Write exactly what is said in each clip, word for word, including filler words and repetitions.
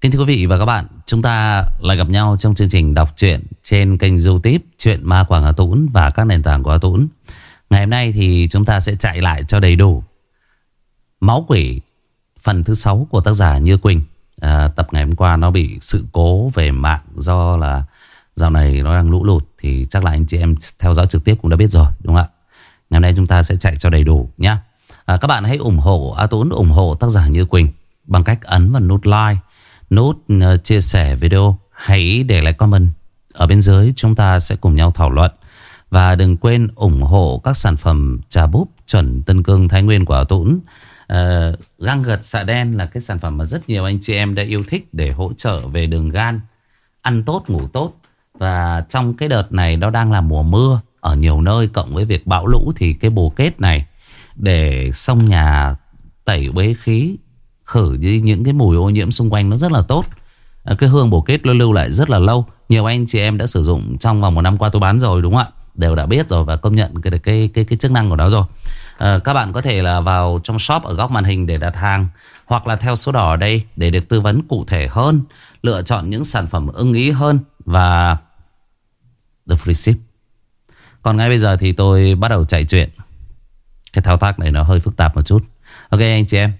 Kính thưa quý vị và các bạn, chúng ta lại gặp nhau trong chương trình đọc truyện trên kênh YouTube Truyện Ma Quảng Hà Tũng và các nền tảng của Hà Tũng. Ngày hôm nay thì chúng ta sẽ chạy lại cho đầy đủ Máu Quỷ phần thứ sáu của tác giả Như Quỳnh. à, Tập ngày hôm qua nó bị sự cố về mạng do là dạo này nó đang lũ lụt, thì chắc là anh chị em theo dõi trực tiếp cũng đã biết rồi, đúng không ạ? Ngày hôm nay chúng ta sẽ chạy cho đầy đủ nhé. à, Các bạn hãy ủng hộ A Tũng, ủng hộ tác giả Như Quỳnh bằng cách ấn vào nút like, nút uh, chia sẻ video. Hãy để lại comment ở bên dưới, chúng ta sẽ cùng nhau thảo luận. Và đừng quên ủng hộ các sản phẩm trà búp chuẩn Tân Cương Thái Nguyên của A Tũng. uh, Găng gật xạ đen là cái sản phẩm mà rất nhiều anh chị em đã yêu thích để hỗ trợ về đường gan, ăn tốt ngủ tốt. Và trong cái đợt này nó đang là mùa mưa ở nhiều nơi, cộng với việc bão lũ, thì cái bồ kết này để xông nhà, tẩy uế khí, khử đi những cái mùi ô nhiễm xung quanh nó rất là tốt. à, Cái hương bồ kết lưu lại rất là lâu. Nhiều anh chị em đã sử dụng trong vòng một năm qua tôi bán rồi, đúng không ạ? Đều đã biết rồi và công nhận cái cái cái, cái chức năng của nó rồi. à, Các bạn có thể là vào trong shop ở góc màn hình để đặt hàng, hoặc là theo số đỏ ở đây để được tư vấn cụ thể hơn, lựa chọn những sản phẩm ưng ý hơn và the free ship. Còn ngay bây giờ thì tôi bắt đầu chạy chuyện. Cái thao tác này nó hơi phức tạp một chút. Ok anh chị em.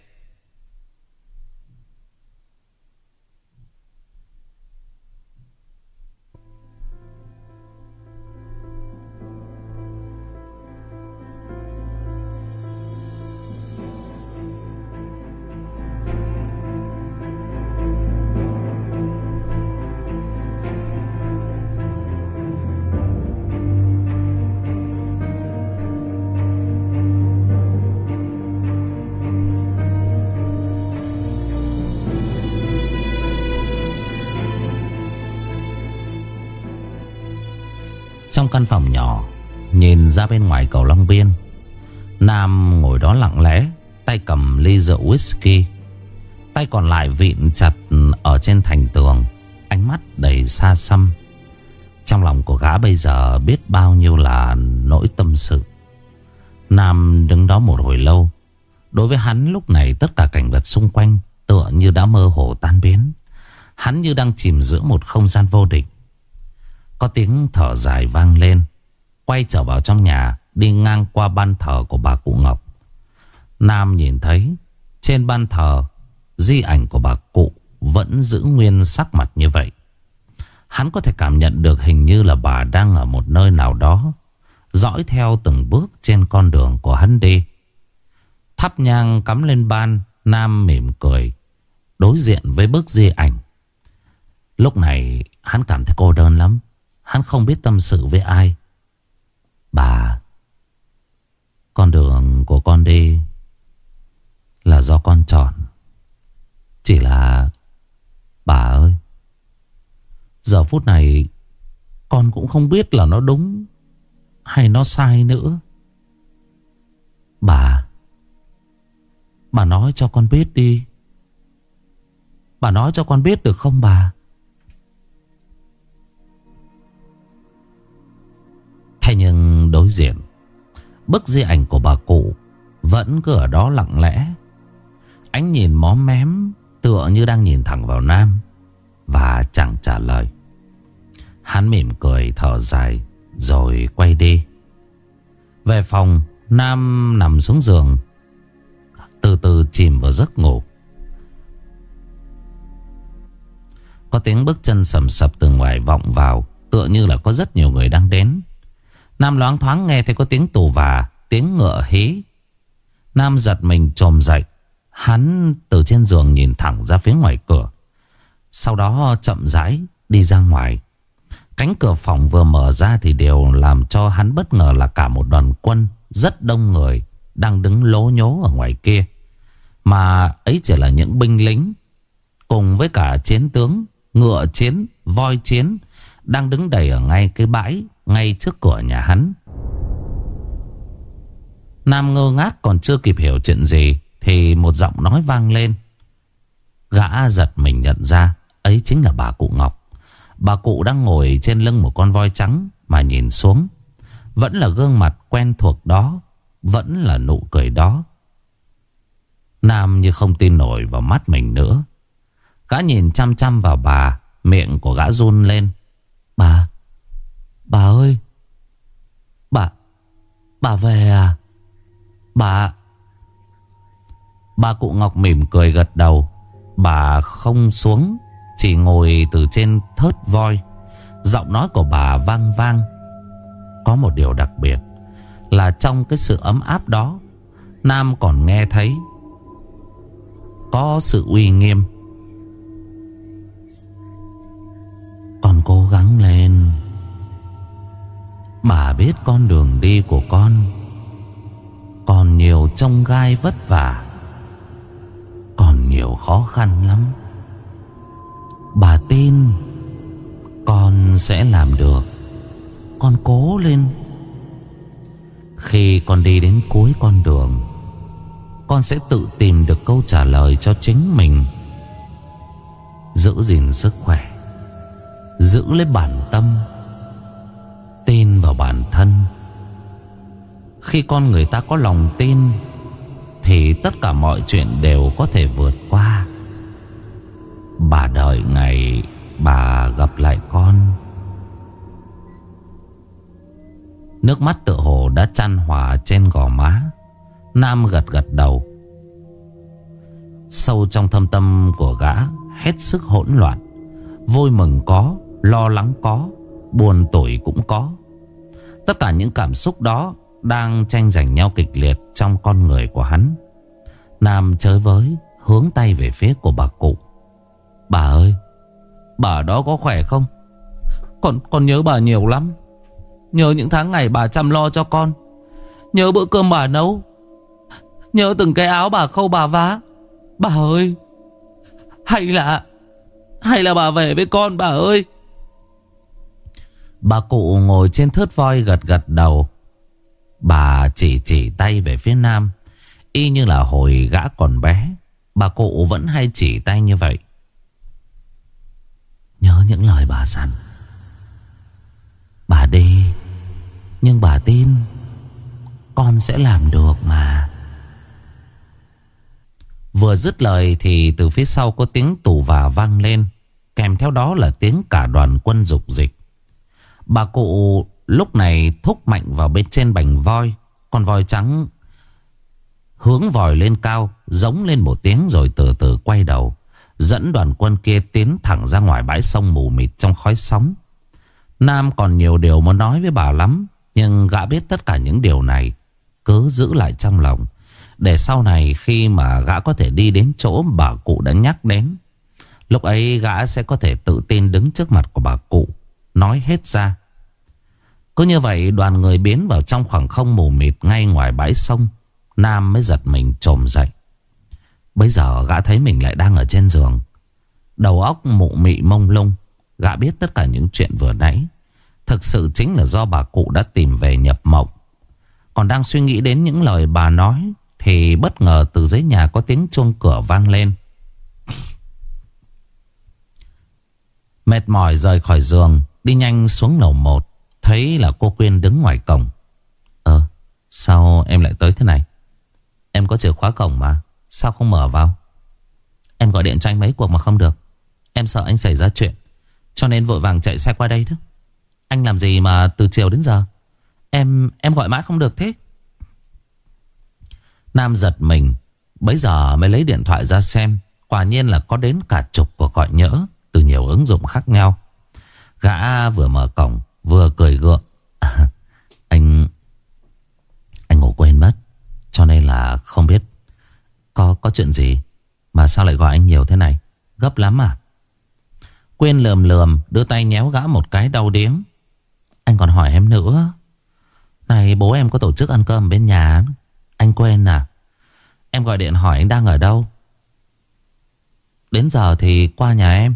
Trong căn phòng nhỏ, nhìn ra bên ngoài cầu Long Biên, Nam ngồi đó lặng lẽ, tay cầm ly rượu whisky, tay còn lại vịn chặt ở trên thành tường, ánh mắt đầy xa xăm. Trong lòng của gã bây giờ biết bao nhiêu là nỗi tâm sự. Nam đứng đó một hồi lâu. Đối với hắn lúc này tất cả cảnh vật xung quanh tựa như đã mơ hồ tan biến. Hắn như đang chìm giữa một không gian vô định. Có tiếng thở dài vang lên. Quay trở vào trong nhà, đi ngang qua ban thờ của bà cụ Ngọc, Nam nhìn thấy trên ban thờ di ảnh của bà cụ vẫn giữ nguyên sắc mặt như vậy. Hắn có thể cảm nhận được hình như là bà đang ở một nơi nào đó, dõi theo từng bước trên con đường của hắn đi. Thắp nhang cắm lên ban, Nam mỉm cười đối diện với bức di ảnh. Lúc này hắn cảm thấy cô đơn lắm. Hắn không biết tâm sự với ai. Bà, con đường của con đi là do con chọn. Chỉ là bà ơi, giờ phút này con cũng không biết là nó đúng hay nó sai nữa. Bà, bà nói cho con biết đi. Bà nói cho con biết được không bà? Thế nhưng đối diện, bức di ảnh của bà cụ vẫn cứ ở đó lặng lẽ. Ánh nhìn móm mém tựa như đang nhìn thẳng vào Nam, và chẳng trả lời. Hắn mỉm cười thở dài rồi quay đi. Về phòng, Nam nằm xuống giường, từ từ chìm vào giấc ngủ. Có tiếng bước chân sầm sập từ ngoài vọng vào, tựa như là có rất nhiều người đang đến. Nam loáng thoáng nghe thấy có tiếng tù và tiếng ngựa hí. Nam giật mình chồm dậy. Hắn từ trên giường nhìn thẳng ra phía ngoài cửa, sau đó chậm rãi đi ra ngoài. Cánh cửa phòng vừa mở ra thì điều làm cho hắn bất ngờ là cả một đoàn quân rất đông người đang đứng lố nhố ở ngoài kia. Mà ấy chỉ là những binh lính cùng với cả chiến tướng, ngựa chiến, voi chiến đang đứng đầy ở ngay cái bãi ngay trước cửa nhà hắn. Nam ngơ ngác còn chưa kịp hiểu chuyện gì thì một giọng nói vang lên. Gã giật mình nhận ra ấy chính là bà cụ Ngọc. Bà cụ đang ngồi trên lưng một con voi trắng mà nhìn xuống. Vẫn là gương mặt quen thuộc đó, vẫn là nụ cười đó. Nam như không tin nổi vào mắt mình nữa. Gã nhìn chăm chăm vào bà. Miệng của gã run lên. Bà, bà ơi, Bà, bà về à? Bà. Bà cụ Ngọc mỉm cười gật đầu. Bà không xuống, chỉ ngồi từ trên thớt voi. Giọng nói của bà vang vang. Có một điều đặc biệt là trong cái sự ấm áp đó, Nam còn nghe thấy có sự uy nghiêm. Con cố gắng lên. Bà biết con đường đi của con còn nhiều chông gai vất vả, còn nhiều khó khăn lắm. Bà tin con sẽ làm được. Con cố lên. Khi con đi đến cuối con đường, con sẽ tự tìm được câu trả lời cho chính mình. Giữ gìn sức khỏe, giữ lấy bản tâm, tin vào bản thân. Khi con người ta có lòng tin thì tất cả mọi chuyện đều có thể vượt qua. Bà đợi ngày bà gặp lại con. Nước mắt tựa hồ đã chan hòa trên gò má. Nam gật gật đầu. Sâu trong thâm tâm của gã hết sức hỗn loạn. Vui mừng có, lo lắng có, buồn tủi cũng có. Tất cả những cảm xúc đó đang tranh giành nhau kịch liệt trong con người của hắn. Nam chới với hướng tay về phía của bà cụ. Bà ơi, bà ở đó có khỏe không? Con, con nhớ bà nhiều lắm. Nhớ những tháng ngày bà chăm lo cho con. Nhớ bữa cơm bà nấu. Nhớ từng cái áo bà khâu bà vá. Bà ơi, hay là Hay là bà về với con bà ơi. Bà cụ ngồi trên thớt voi gật gật đầu. Bà chỉ chỉ tay về phía Nam, y như là hồi gã còn bé. Bà cụ vẫn hay chỉ tay như vậy. Nhớ những lời bà dặn. Bà đi, nhưng bà tin con sẽ làm được mà. Vừa dứt lời thì từ phía sau có tiếng tù và vang lên. Kèm theo đó là tiếng cả đoàn quân dục dịch. Bà cụ lúc này thúc mạnh vào bên trên bành voi. Con voi trắng hướng vòi lên cao, giống lên một tiếng rồi từ từ quay đầu, dẫn đoàn quân kia tiến thẳng ra ngoài bãi sông mù mịt trong khói sóng. Nam còn nhiều điều muốn nói với bà lắm, nhưng gã biết tất cả những điều này cứ giữ lại trong lòng, để sau này khi mà gã có thể đi đến chỗ bà cụ đã nhắc đến, lúc ấy gã sẽ có thể tự tin đứng trước mặt của bà cụ, nói hết ra. Cứ như vậy đoàn người biến vào trong khoảng không mù mịt ngay ngoài bãi sông. Nam mới giật mình chồm dậy. Bây giờ gã thấy mình lại đang ở trên giường, đầu óc mụ mị mông lung. Gã biết tất cả những chuyện vừa nãy thực sự chính là do bà cụ đã tìm về nhập mộng. Còn đang suy nghĩ đến những lời bà nói thì bất ngờ từ dưới nhà có tiếng chuông cửa vang lên. Mệt mỏi rời khỏi giường, đi nhanh xuống lầu một, thấy là cô Quyên đứng ngoài cổng. Ờ, sao em lại tới thế này? Em có chìa khóa cổng mà, sao không mở vào? Em gọi điện cho anh mấy cuộc mà không được. Em sợ anh xảy ra chuyện, cho nên vội vàng chạy xe qua đây đó. Anh làm gì mà từ chiều đến giờ Em em gọi mãi không được thế? Nam giật mình, bấy giờ mới lấy điện thoại ra xem. Quả nhiên là có đến cả chục cuộc gọi nhỡ từ nhiều ứng dụng khác nhau. Gã vừa mở cổng vừa cười gượng. à, Anh Anh ngủ quên mất, cho nên là không biết Có có chuyện gì mà sao lại gọi anh nhiều thế này? Gấp lắm à? Quyên lườm lườm đưa tay nhéo gã một cái đau điếng. Anh còn hỏi em nữa. Này, bố em có tổ chức ăn cơm bên nhà, anh quên à? Em gọi điện hỏi anh đang ở đâu. Đến giờ thì qua nhà em.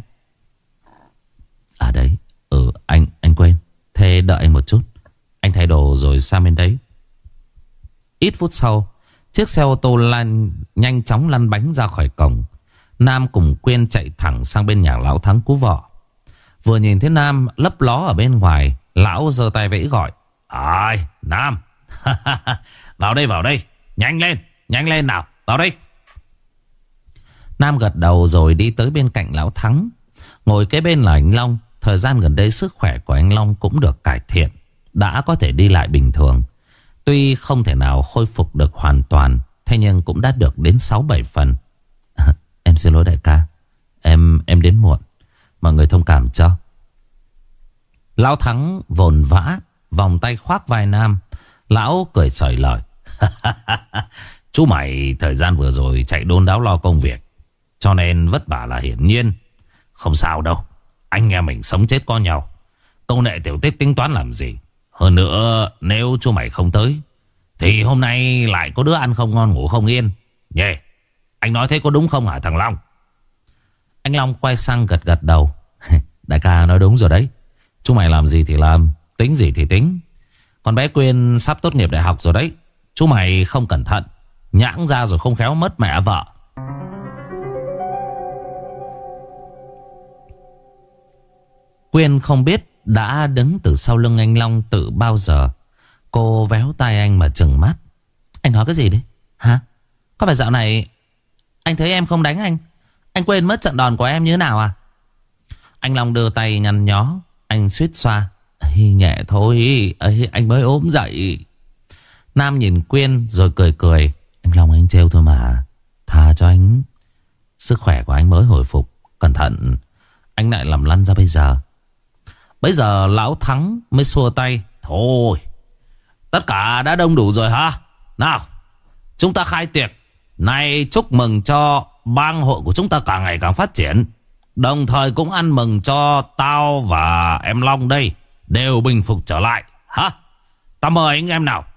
À đấy, ừ anh anh quên. Thế đợi anh một chút, anh thay đồ rồi sang bên đấy. Ít phút sau, chiếc xe ô tô lăn nhanh chóng lăn bánh ra khỏi cổng. Nam cùng Quyên chạy thẳng sang bên nhà lão Thắng Cú Vọ. Vừa nhìn thấy Nam lấp ló ở bên ngoài, lão giơ tay vẫy gọi. Ai, Nam, vào đây vào đây, nhanh lên, nhanh lên nào, vào đây. Nam gật đầu rồi đi tới bên cạnh lão Thắng. Ngồi kế bên là anh Long. Thời gian gần đây sức khỏe của anh Long cũng được cải thiện, đã có thể đi lại bình thường. Tuy không thể nào khôi phục được hoàn toàn, thế nhưng cũng đã được đến sáu bảy phần. à, Em xin lỗi đại ca, Em em đến muộn, mọi người thông cảm cho. Lão Thắng vồn vã vòng tay khoác vai Nam. Lão cười sởi lời. Chú mày thời gian vừa rồi chạy đôn đáo lo công việc, cho nên vất vả là hiển nhiên. Không sao đâu, anh em mình sống chết có nhau, công nghệ tiểu tiết tính toán làm gì. Hơn nữa nếu chú mày không tới thì hôm nay lại có đứa ăn không ngon ngủ không yên nhé. Yeah. Anh nói thế có đúng không hả thằng Long? Anh Long quay sang gật gật đầu. Đại ca nói đúng rồi đấy. Chú mày làm gì thì làm, tính gì thì tính. Con bé Quyên sắp tốt nghiệp đại học rồi đấy. Chú mày không cẩn thận nhãng ra rồi không khéo mất mẹ vợ. Quyên không biết đã đứng từ sau lưng anh Long từ bao giờ. Cô véo tai anh mà trừng mắt. Anh nói cái gì đấy? Hả? Có phải dạo này anh thấy em không đánh anh, anh quên mất trận đòn của em như thế nào à? Anh Long đưa tay nhăn nhó. Anh suýt xoa. Ây, nhẹ thôi. Ây, anh mới ốm dậy. Nam nhìn Quyên rồi cười cười. Anh Long anh trêu thôi mà, tha cho anh. Sức khỏe của anh mới hồi phục. Cẩn thận anh lại làm lăn ra bây giờ. Bây giờ lão Thắng mới xua tay. Thôi, tất cả đã đông đủ rồi hả? Nào, chúng ta khai tiệc. Này chúc mừng cho bang hội của chúng ta càng ngày càng phát triển, đồng thời cũng ăn mừng cho tao và em Long đây đều bình phục trở lại. Hả? Tao mời anh em nào.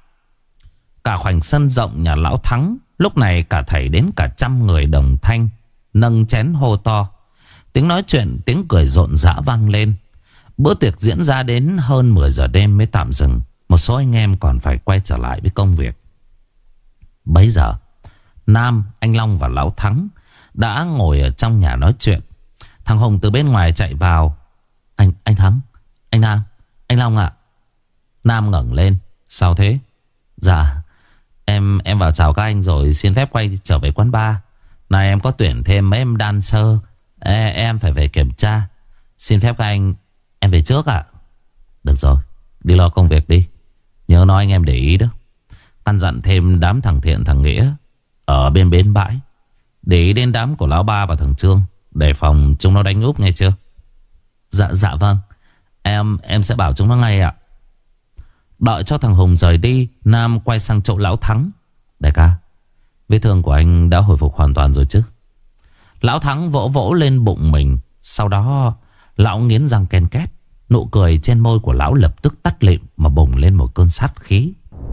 Cả khoảnh sân rộng nhà lão Thắng lúc này cả thảy đến cả trăm người đồng thanh nâng chén hô to. Tiếng nói chuyện, tiếng cười rộn rã vang lên. Bữa tiệc diễn ra đến hơn mười giờ đêm mới tạm dừng. Một số anh em còn phải quay trở lại với công việc. Bấy giờ Nam, anh Long và lão Thắng đã ngồi ở trong nhà nói chuyện. Thằng Hùng từ bên ngoài chạy vào. Anh anh Thắng, anh Nam, anh Long ạ. Nam ngẩng lên. Sao thế? Dạ Em em vào chào các anh rồi xin phép quay trở về quán bar. Này em có tuyển thêm mấy em dancer. Ê, em phải về kiểm tra. Xin phép các anh, em về trước ạ. Được rồi, đi lo công việc đi. Nhớ nói anh em để ý đó. Căn dặn thêm đám thằng Thiện thằng Nghĩa ở bên bến bãi. Để ý đến đám của lão Ba và thằng Trương, đề phòng chúng nó đánh úp nghe chưa? Dạ dạ vâng. Em em sẽ bảo chúng nó ngay ạ. Đợi cho thằng Hùng rời đi, Nam quay sang chỗ lão Thắng. Đại ca, vết thương của anh đã hồi phục hoàn toàn rồi chứ? Lão Thắng vỗ vỗ lên bụng mình. Sau đó lão nghiến răng ken két. Nụ cười trên môi của lão lập tức tắt lịm mà bùng lên một cơn sát khí.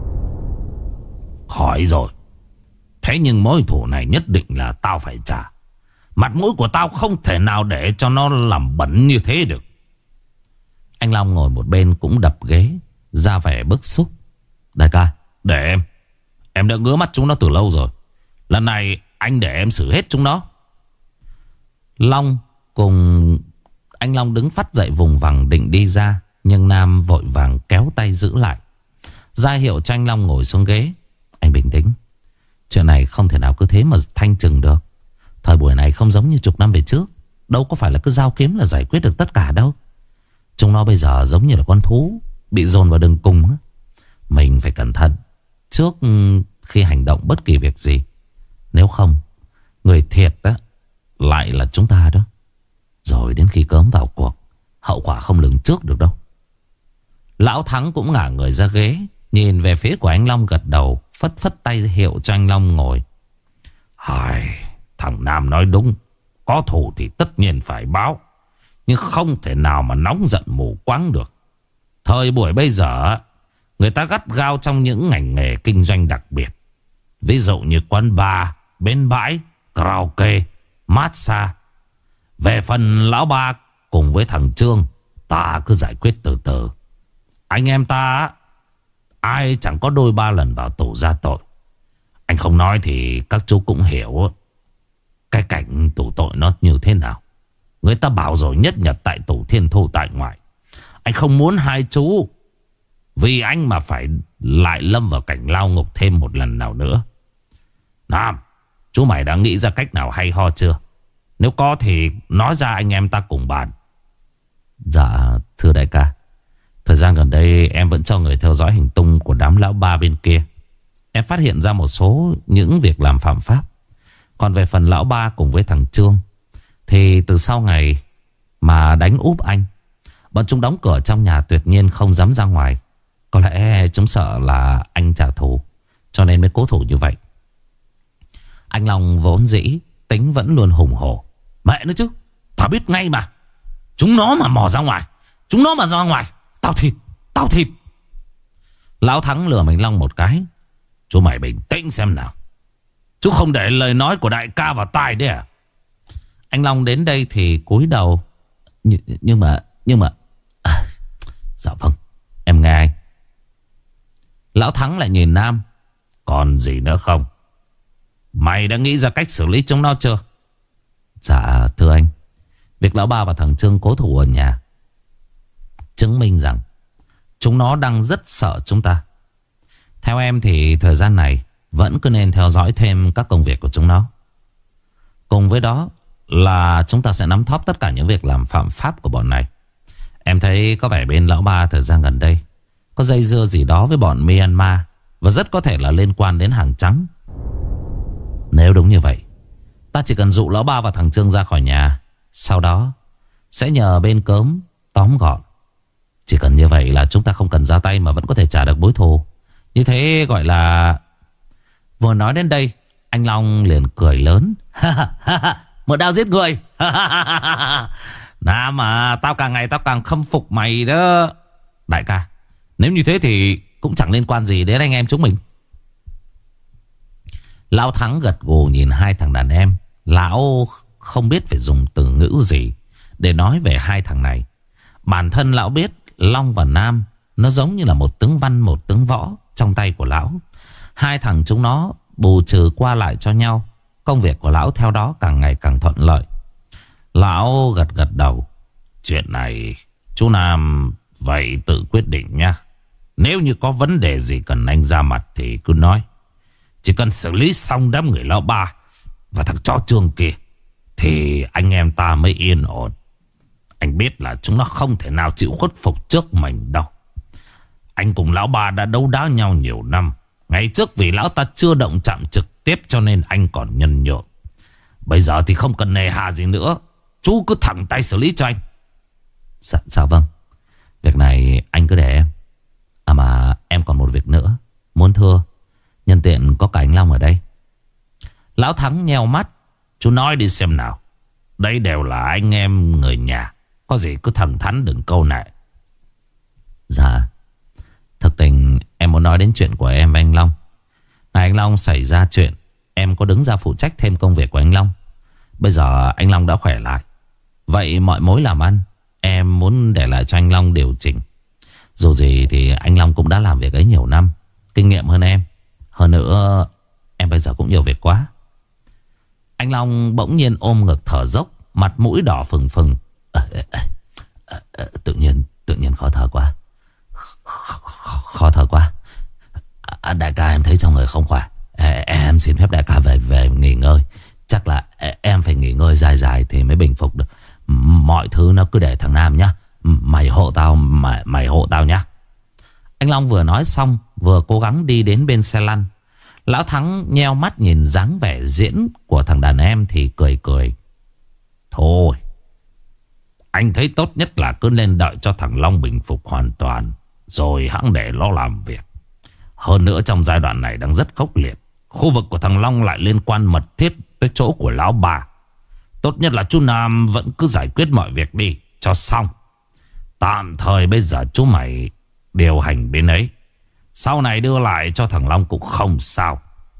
Khỏi rồi. Thế nhưng mối thù này nhất định là tao phải trả. Mặt mũi của tao không thể nào để cho nó làm bẩn như thế được. Anh Long ngồi một bên cũng đập ghế, ra vẻ bức xúc. Đại ca, để em. Em đã ngứa mắt chúng nó từ lâu rồi. Lần này anh để em xử hết chúng nó. Long cùng anh Long đứng phắt dậy vùng vằng định đi ra, nhưng Nam vội vàng kéo tay giữ lại, ra hiệu cho anh Long ngồi xuống ghế. Anh bình tĩnh. Chuyện này không thể nào cứ thế mà thanh trừng được. Thời buổi này không giống như chục năm về trước. Đâu có phải là cứ dao kiếm là giải quyết được tất cả đâu. Chúng nó bây giờ giống như là con thú bị dồn vào đường cùng. Mình phải cẩn thận trước khi hành động bất kỳ việc gì. Nếu không, người thiệt đó lại là chúng ta đó. Rồi đến khi cớm vào cuộc, hậu quả không lường trước được đâu. Lão Thắng cũng ngả người ra ghế, nhìn về phía của anh Long gật đầu, phất phất tay hiệu cho anh Long ngồi. Hài, thằng Nam nói đúng. Có thù thì tất nhiên phải báo, nhưng không thể nào mà nóng giận mù quáng được. Thời buổi bây giờ, người ta gắt gao trong những ngành nghề kinh doanh đặc biệt. Ví dụ như quán bar, bến bãi, karaoke, massage. Về phần lão Ba cùng với thằng Trương, ta cứ giải quyết từ từ. Anh em ta, ai chẳng có đôi ba lần vào tù ra tội. Anh không nói thì các chú cũng hiểu cái cảnh tù tội nó như thế nào. Người ta bảo rồi, nhất nhật tại tù, thiên thu tại ngoại. Anh không muốn hai chú vì anh mà phải lại lâm vào cảnh lao ngục thêm một lần nào nữa. Nam, Chú mày đã nghĩ ra cách nào hay ho chưa? Nếu có thì nói ra anh em ta cùng bàn. Dạ thưa đại ca, thời gian gần đây em vẫn cho người theo dõi hành tung của đám lão ba bên kia. Em phát hiện ra một số những việc làm phạm pháp. Còn về phần lão ba cùng với thằng Trương thì từ sau ngày mà đánh úp anh, bọn chúng đóng cửa trong nhà, tuyệt nhiên không dám ra ngoài. Có lẽ chúng sợ là anh trả thù, cho nên mới cố thủ như vậy. Anh Long vốn dĩ tính vẫn luôn hùng hổ. Mẹ nó chứ, tao biết ngay mà. Chúng nó mà mò ra ngoài, Chúng nó mà ra ngoài, tao thịt, tao thịt. Lão Thắng lừa mình Long một cái. Chú mày bình tĩnh xem nào. Chú không để lời nói của đại ca vào tai đấy à? Anh Long đến đây thì cúi đầu. Nh Nhưng mà Nhưng mà à, dạ vâng, em nghe anh. Lão Thắng lại nhìn Nam. Còn gì nữa không? Mày đã nghĩ ra cách xử lý chúng nó chưa? Dạ thưa anh, việc lão ba và thằng Trương cố thủ ở nhà chứng minh rằng chúng nó đang rất sợ chúng ta. Theo em thì thời gian này vẫn cứ nên theo dõi thêm các công việc của chúng nó. Cùng với đó là chúng ta sẽ nắm thóp tất cả những việc làm phạm pháp của bọn này. Em thấy có vẻ bên lão ba thời gian gần đây có dây dưa gì đó với bọn Myanmar, và rất có thể là liên quan đến hàng trắng. Nếu đúng như vậy, ta chỉ cần dụ lão ba và thằng Trương ra khỏi nhà, sau đó sẽ nhờ bên Cớm tóm gọn. Chỉ cần như vậy là chúng ta không cần ra tay mà vẫn có thể trả được mối thù. Như thế gọi là... Vừa nói đến đây, anh Long liền cười lớn. Một đao giết người. Nào mà tao càng ngày tao càng khâm phục mày đó. Đại ca, nếu như thế thì cũng chẳng liên quan gì đến anh em chúng mình. Lão Thắng gật gù nhìn hai thằng đàn em. Lão không biết phải dùng từ ngữ gì để nói về hai thằng này. Bản thân lão biết Long và Nam nó giống như là một tướng văn một tướng võ trong tay của lão. Hai thằng chúng nó bù trừ qua lại cho nhau. Công việc của lão theo đó càng ngày càng thuận lợi. Lão gật gật đầu. Chuyện này chú Nam vậy tự quyết định nha. Nếu như có vấn đề gì cần anh ra mặt thì cứ nói. Chỉ cần xử lý xong đám người lão ba và thằng chó Trương kia thì anh em ta mới yên ổn. Anh biết là chúng nó không thể nào chịu khuất phục trước mình đâu. Anh cùng lão ba đã đấu đá nhau nhiều năm. Ngày trước vì lão ta chưa động chạm trực tiếp cho nên anh còn nhân nhượng. Bây giờ thì không cần nề hà gì nữa. Chú cứ thẳng tay xử lý cho anh. Dạ, dạ vâng. Việc này anh cứ để em. À mà em còn một việc nữa muốn thưa, nhân tiện có cả anh Long ở đây. Lão Thắng nheo mắt. Chú nói đi xem nào. Đây đều là anh em người nhà. Có gì cứ thẳng thắn đừng câu nệ. Dạ, thực tình em muốn nói đến chuyện của em và anh Long. Ngày anh Long xảy ra chuyện, em có đứng ra phụ trách thêm công việc của anh Long. Bây giờ anh Long đã khỏe lại, vậy mọi mối làm ăn em muốn để lại cho anh Long điều chỉnh. Dù gì thì anh Long cũng đã làm việc ấy nhiều năm, kinh nghiệm hơn em. Hơn nữa em bây giờ cũng nhiều việc quá. Anh Long bỗng nhiên ôm ngực thở dốc, mặt mũi đỏ phừng phừng. à, à, à, à, Tự nhiên Tự nhiên khó thở quá. Khó thở quá à, Đại ca em thấy trong người không khỏe. à, Em xin phép đại ca về về nghỉ ngơi. Chắc là em phải nghỉ ngơi dài dài thì mới bình phục được. Mọi thứ nó cứ để thằng Nam nhá. Mày hộ tao Mày, mày hộ tao nhá. Anh Long vừa nói xong vừa cố gắng đi đến bên xe lăn. Lão Thắng nheo mắt nhìn dáng vẻ diễn của thằng đàn em thì cười cười. Thôi, anh thấy tốt nhất là cứ nên đợi cho thằng Long bình phục hoàn toàn, rồi hẵng để nó làm việc. Hơn nữa trong giai đoạn này đang rất khốc liệt. Khu vực của thằng Long lại liên quan mật thiết tới chỗ của lão bà. Tốt nhất là chú Nam vẫn cứ giải quyết mọi việc đi cho xong. Tạm thời bây giờ chú mày điều hành bên ấy, sau này đưa lại cho thằng Long cũng không sao.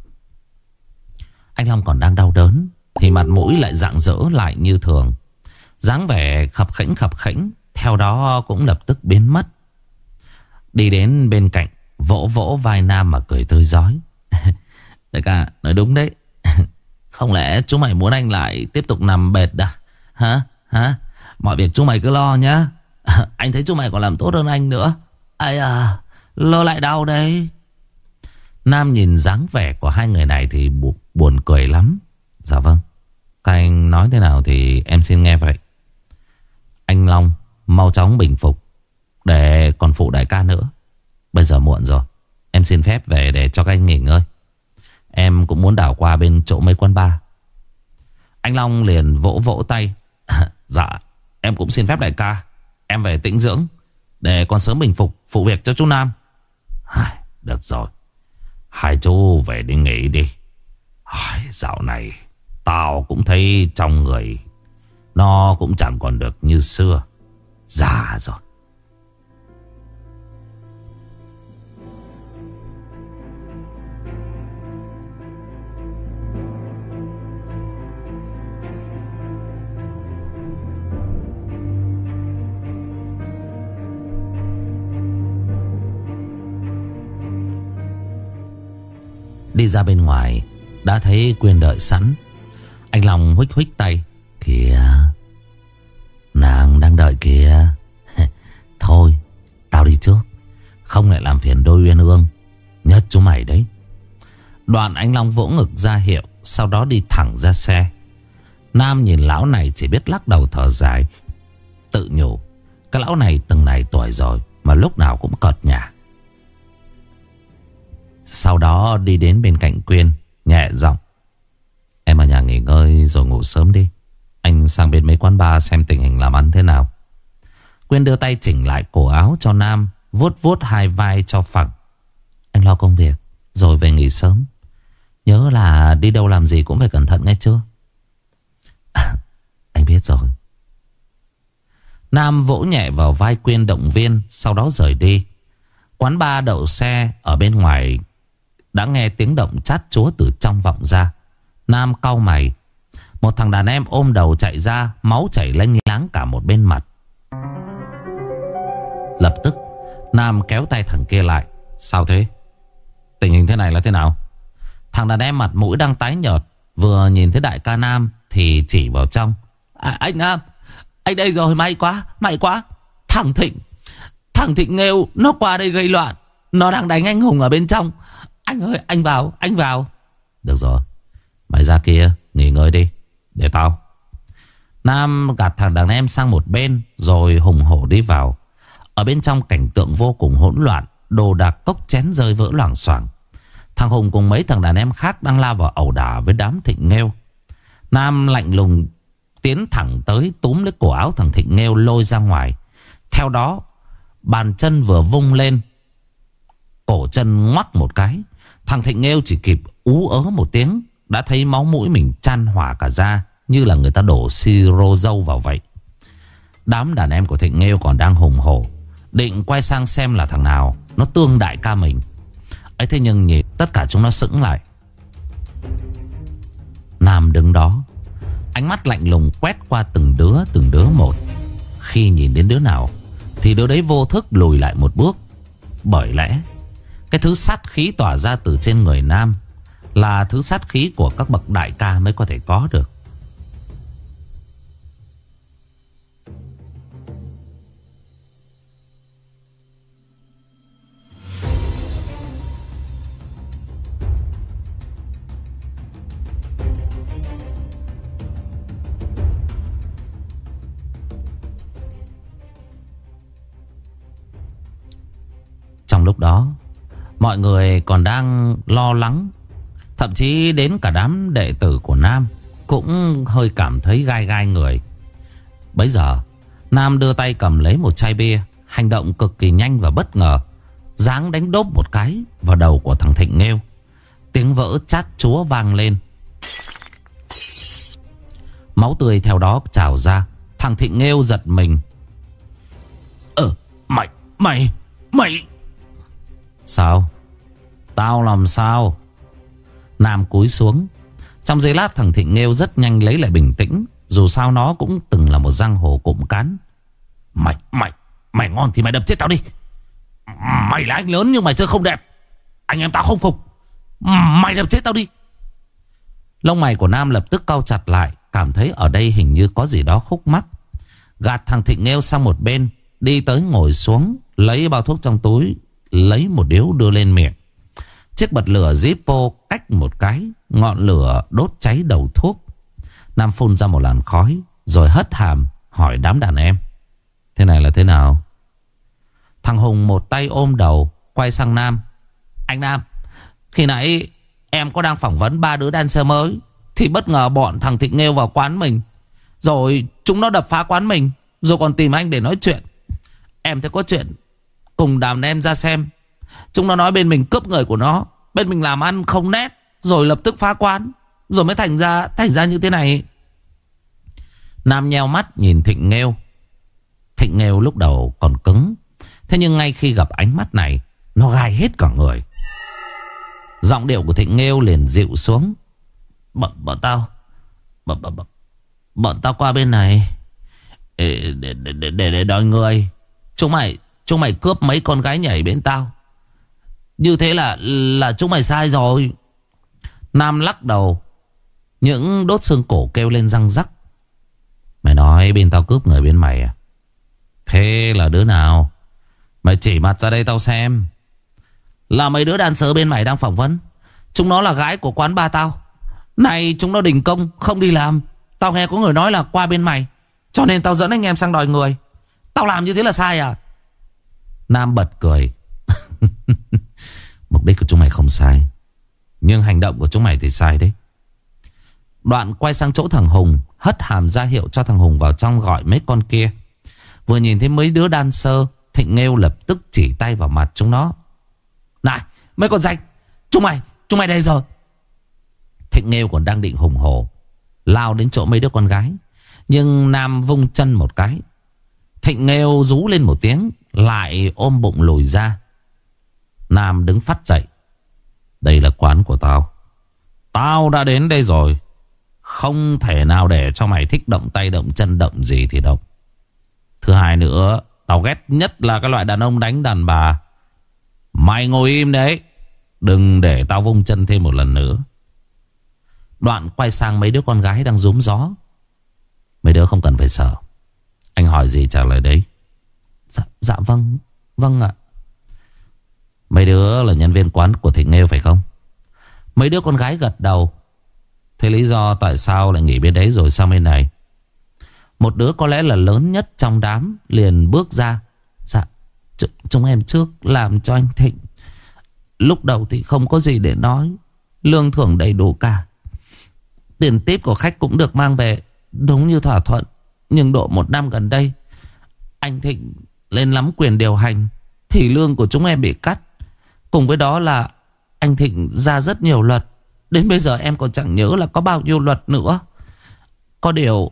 Anh Long còn đang đau đớn thì mặt mũi lại rạng rỡ lại như thường. Dáng vẻ khập khẽnh khập khẽnh theo đó cũng lập tức biến mất. Đi đến bên cạnh, vỗ vỗ vai Nam mà cười tươi rói. Đại ca nói đúng đấy. Không lẽ chú mày muốn anh lại tiếp tục nằm bệt à? Hả? Hả? Mọi việc chú mày cứ lo nhá. Anh thấy chú mày còn làm tốt hơn anh nữa. Ai à, lo lại đau đấy. Nam nhìn dáng vẻ của hai người này thì buồn cười lắm. Dạ vâng, các anh nói thế nào thì em xin nghe vậy. Anh Long mau chóng bình phục để còn phụ đại ca nữa. Bây giờ muộn rồi, em xin phép về để cho các anh nghỉ ngơi. Em cũng muốn đảo qua bên chỗ mấy quán bar. Anh Long liền vỗ vỗ tay. Dạ, em cũng xin phép đại ca. Em về tĩnh dưỡng để còn sớm bình phục phụ việc cho chú Nam. Được rồi, hai chú về đi nghỉ đi. Dạo này tao cũng thấy trong người nó cũng chẳng còn được như xưa. Già rồi. Đi ra bên ngoài đã thấy Quyên đợi sẵn. Anh Long huých huých tay. Kìa, nàng đang đợi kìa. Thôi tao đi trước, không lại làm phiền đôi uyên ương. Nhất chú mày đấy. Đoạn anh Long vỗ ngực ra hiệu, sau đó đi thẳng ra xe. Nam nhìn lão này chỉ biết lắc đầu thở dài, tự nhủ cái lão này từng này tuổi rồi mà lúc nào cũng cợt nhả. Sau đó đi đến bên cạnh Quyên, nhẹ giọng. Em ở nhà nghỉ ngơi rồi ngủ sớm đi. Anh sang bên mấy quán bar xem tình hình làm ăn thế nào. Quyên đưa tay chỉnh lại cổ áo cho Nam, vuốt vuốt hai vai cho phẳng. Anh lo công việc rồi về nghỉ sớm. Nhớ là đi đâu làm gì cũng phải cẩn thận nghe chưa? À, anh biết rồi. Nam vỗ nhẹ vào vai Quyên động viên, sau đó rời đi. Quán bar đậu xe ở bên ngoài đã nghe tiếng động chát chúa từ trong vọng ra. Nam cau mày. Một thằng đàn em ôm đầu chạy ra, máu chảy lênh láng cả một bên mặt. Lập tức Nam kéo tay thằng kia lại. Sao thế? Tình hình thế này là thế nào? Thằng đàn em mặt mũi đang tái nhợt, vừa nhìn thấy đại ca Nam thì chỉ vào trong. À, anh Nam, anh đây rồi, may quá, may quá. Thằng Thịnh Thằng Thịnh Nghêu nó qua đây gây loạn. Nó đang đánh anh Hùng ở bên trong. Anh ơi, anh vào, anh vào. Được rồi, mày ra kia nghỉ ngơi đi, để tao. Nam gạt thằng đàn em sang một bên rồi hùng hổ đi vào. Ở bên trong cảnh tượng vô cùng hỗn loạn, đồ đạc cốc chén rơi vỡ loảng xoảng. Thằng Hùng cùng mấy thằng đàn em khác đang lao vào ẩu đả với đám Thịnh Nghêu. Nam lạnh lùng tiến thẳng tới, túm lấy cổ áo thằng Thịnh Nghêu lôi ra ngoài. Theo đó bàn chân vừa vung lên, cổ chân ngoắc một cái. Thằng Thịnh Nghêu chỉ kịp ú ớ một tiếng, đã thấy máu mũi mình chan hỏa cả da, như là người ta đổ siro dâu vào vậy. Đám đàn em của Thịnh Nghêu còn đang hùng hổ, định quay sang xem là thằng nào nó tương đại ca mình ấy. Thế nhưng nhìn tất cả chúng nó sững lại. Nam đứng đó, ánh mắt lạnh lùng quét qua từng đứa từng đứa một. Khi nhìn đến đứa nào thì đứa đấy vô thức lùi lại một bước. Bởi lẽ cái thứ sát khí tỏa ra từ trên người Nam là thứ sát khí của các bậc đại ca mới có thể có được. Trong lúc đó, mọi người còn đang lo lắng. Thậm chí đến cả đám đệ tử của Nam cũng hơi cảm thấy gai gai người. Bấy giờ Nam đưa tay cầm lấy một chai bia, hành động cực kỳ nhanh và bất ngờ, giáng đánh đốp một cái vào đầu của thằng Thịnh Nghêu. Tiếng vỡ chát chúa vang lên, máu tươi theo đó trào ra. Thằng Thịnh Nghêu giật mình. Ờ, mày, mày, mày. Sao? Tao làm sao? Nam cúi xuống. Trong giây lát thằng Thịnh Nghêu rất nhanh lấy lại bình tĩnh. Dù sao nó cũng từng là một giang hồ cụm cán. Mày, mày, mày ngon thì mày đập chết tao đi. Mày là anh lớn nhưng mày chơi không đẹp. Anh em tao không phục. Mày đập chết tao đi. Lông mày của Nam lập tức cau chặt lại, cảm thấy ở đây hình như có gì đó khúc mắc. Gạt thằng Thịnh Nghêu sang một bên, đi tới ngồi xuống, lấy bao thuốc trong túi, lấy một điếu đưa lên miệng. Chiếc bật lửa Zippo cách một cái, ngọn lửa đốt cháy đầu thuốc. Nam phun ra một làn khói, rồi hất hàm hỏi đám đàn em: thế này là thế nào? Thằng Hùng một tay ôm đầu, quay sang Nam: anh Nam, khi nãy em có đang phỏng vấn ba đứa dancer mới, thì bất ngờ bọn thằng Thịnh Nghêu vào quán mình, rồi chúng nó đập phá quán mình, rồi còn tìm anh để nói chuyện. Em thấy có chuyện, cùng đàn em ra xem. Chúng nó nói bên mình cướp người của nó, bên mình làm ăn không nét, rồi lập tức phá quán, rồi mới thành ra Thành ra như thế này. Nam nheo mắt nhìn Thịnh Nghêu. Thịnh Nghêu lúc đầu còn cứng, thế nhưng ngay khi gặp ánh mắt này, nó gai hết cả người. Giọng điệu của Thịnh Nghêu liền dịu xuống: Bọn, bọn tao bọn, bọn, bọn tao qua bên này để, để, để, để, để đòi người. Chúng mày Chúng mày cướp mấy con gái nhảy bên tao, như thế là là chúng mày sai rồi. Nam lắc đầu, những đốt xương cổ kêu lên răng rắc. Mày nói bên tao cướp người bên mày à? Thế là đứa nào? Mày chỉ mặt ra đây tao xem. Là mấy đứa đàn sớ bên mày đang phỏng vấn. Chúng nó là gái của quán ba tao. Này chúng nó đình công không đi làm. Tao nghe có người nói là qua bên mày, cho nên tao dẫn anh em sang đòi người. Tao làm như thế là sai à? Nam bật cười. Mục đích của chúng mày không sai, nhưng hành động của chúng mày thì sai đấy. Đoạn quay sang chỗ thằng Hùng, hất hàm ra hiệu cho thằng Hùng vào trong gọi mấy con kia. Vừa nhìn thấy mấy đứa dancer, Thịnh Nghêu lập tức chỉ tay vào mặt chúng nó: này mấy con danh, chúng mày Chúng mày đây rồi. Thịnh Nghêu còn đang định hùng hổ lao đến chỗ mấy đứa con gái, nhưng Nam vung chân một cái. Thịnh Nghêu rú lên một tiếng, lại ôm bụng lùi ra. Nam đứng phắt dậy: đây là quán của tao, tao đã đến đây rồi, không thể nào để cho mày thích động tay động chân động gì thì động. Thứ hai nữa, tao ghét nhất là cái loại đàn ông đánh đàn bà. Mày ngồi im đấy, đừng để tao vung chân thêm một lần nữa. Đoạn quay sang mấy đứa con gái đang rúm gió: mấy đứa không cần phải sợ, anh hỏi gì trả lời đấy. Dạ, dạ vâng, vâng ạ. Mấy đứa là nhân viên quán của Thịnh Nghêu phải không? Mấy đứa con gái gật đầu. Thế lý do tại sao lại nghỉ bên đấy rồi sang bên này? Một đứa có lẽ là lớn nhất trong đám liền bước ra: dạ, chúng em trước làm cho anh Thịnh. Lúc đầu thì không có gì để nói, lương thưởng đầy đủ cả, tiền tip của khách cũng được mang về đúng như thỏa thuận. Nhưng độ một năm gần đây, anh Thịnh lên nắm quyền điều hành, thì lương của chúng em bị cắt. Cùng với đó là anh Thịnh ra rất nhiều luật, đến bây giờ em còn chẳng nhớ là có bao nhiêu luật nữa. Có điều,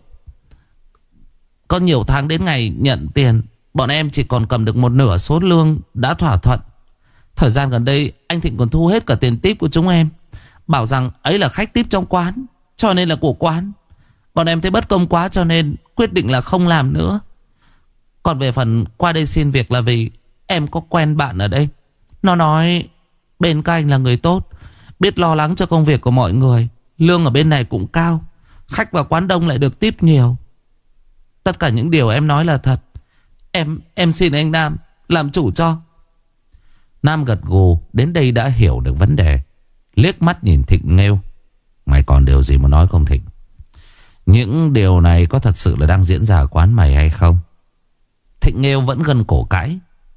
có nhiều tháng đến ngày nhận tiền, bọn em chỉ còn cầm được một nửa số lương đã thỏa thuận. Thời gian gần đây anh Thịnh còn thu hết cả tiền tip của chúng em, bảo rằng ấy là khách tip trong quán, cho nên là của quán. Bọn em thấy bất công quá cho nên quyết định là không làm nữa. Còn về phần qua đây xin việc là vì em có quen bạn ở đây. Nó nói bên các anh là người tốt, biết lo lắng cho công việc của mọi người, lương ở bên này cũng cao, khách vào quán đông lại được tip nhiều. Tất cả những điều em nói là thật. Em em xin anh Nam làm chủ cho. Nam gật gù, đến đây đã hiểu được vấn đề. Liếc mắt nhìn Thịnh Nghêu: mày còn điều gì mà nói không Thịnh? Những điều này có thật sự là đang diễn ra ở quán mày hay không? Thịnh Nghêu vẫn gân cổ cãi: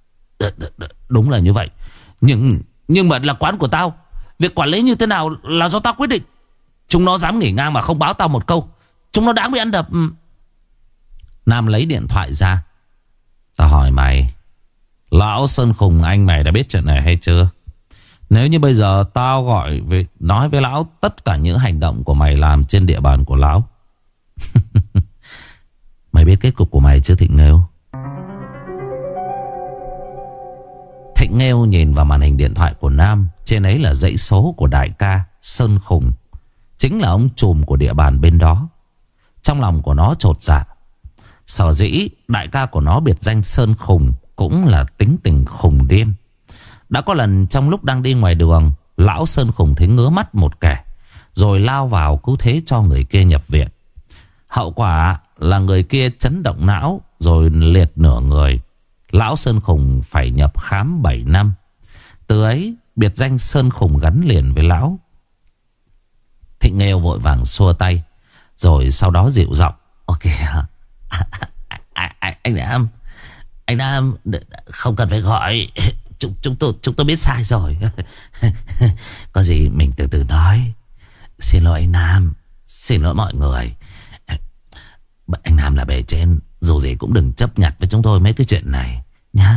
đúng là như vậy, Nhưng nhưng mà là quán của tao, việc quản lý như thế nào là do tao quyết định. Chúng nó dám nghỉ ngang mà không báo tao một câu, chúng nó đáng bị ăn đập. Nam lấy điện thoại ra: tao hỏi mày, lão Sơn Khùng anh mày đã biết chuyện này hay chưa? Nếu như bây giờ tao gọi về, nói với lão tất cả những hành động của mày làm trên địa bàn của lão, mày biết kết cục của mày chưa Thịnh Nghêu? Thịnh Nghêu nhìn vào màn hình điện thoại của Nam. Trên ấy là dãy số của đại ca Sơn Khùng, chính là ông trùm của địa bàn bên đó. Trong lòng của nó chột dạ. Sở dĩ đại ca của nó biệt danh Sơn Khùng cũng là tính tình khùng điên. Đã có lần trong lúc đang đi ngoài đường, lão Sơn Khùng thấy ngứa mắt một kẻ, rồi lao vào cứu thế cho người kia nhập viện. Hậu quả là người kia chấn động não, rồi liệt nửa người. Lão Sơn Khùng phải nhập khám bảy năm. Từ ấy biệt danh Sơn Khùng gắn liền với lão. Thịnh Nghêu vội vàng xua tay, rồi sau đó dịu giọng: Ok, anh Nam, anh Nam không cần phải gọi. Chúng, chúng tôi chúng tôi biết sai rồi. Có gì mình từ từ nói. Xin lỗi anh Nam, xin lỗi mọi người. Anh Nam là bề trên, dù gì cũng đừng chấp nhặt với chúng tôi mấy cái chuyện này nhá.